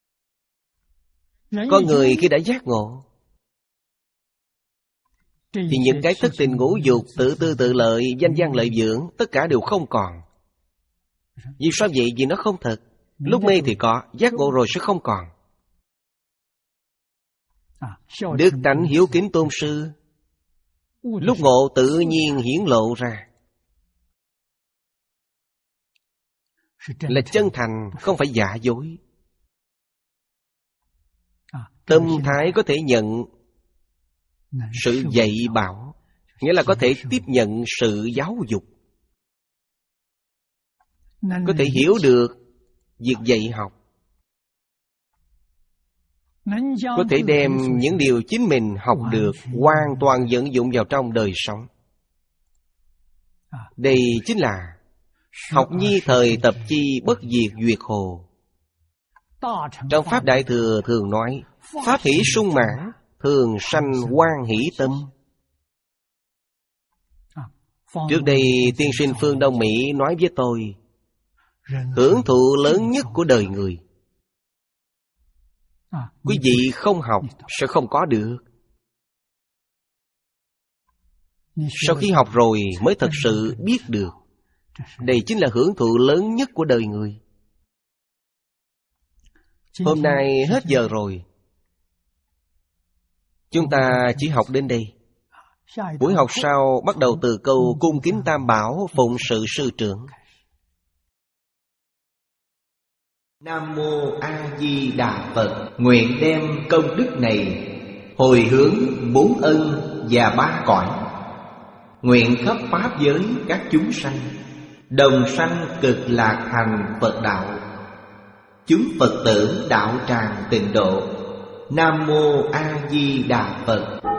Có người khi đã giác ngộ thì những cái thất tình ngũ dục, tự tư tự lợi, danh văn lợi dưỡng, tất cả đều không còn. Vì sao vậy? Vì nó không thật. Lúc mê thì có, giác ngộ rồi sẽ không còn. Đức tánh hiếu kính tôn sư, lúc ngộ tự nhiên hiển lộ ra. Là chân thành, không phải giả dối. Tâm thái có thể nhận sự dạy bảo, nghĩa là có thể tiếp nhận sự giáo dục, có thể hiểu được việc dạy học, có thể đem những điều chính mình học được hoàn toàn vận dụng vào trong đời sống. Đây chính là học nhi thời tập chi bất diệt duyệt hồ. Trong Pháp Đại Thừa thường nói, pháp hỷ sung mãn, thường sanh hoan hỷ tâm. Trước đây tiên sinh Phương Đông Mỹ nói với tôi, hưởng thụ lớn nhất của đời người, quý vị không học sẽ không có được. Sau khi học rồi mới thật sự biết được. Đây chính là hưởng thụ lớn nhất của đời người. Hôm nay hết giờ rồi, chúng ta chỉ học đến đây. Buổi học sau bắt đầu từ câu cung kính tam bảo, phụng sự sư trưởng. Nam Mô A Di Đà Phật. Nguyện đem công đức này hồi hướng bốn ân và ba cõi. Nguyện khắp pháp giới các chúng sanh đồng sanh cực lạc thành Phật đạo. Chúng Phật tử đạo tràng tịnh độ. Nam Mô A Di Đà Phật.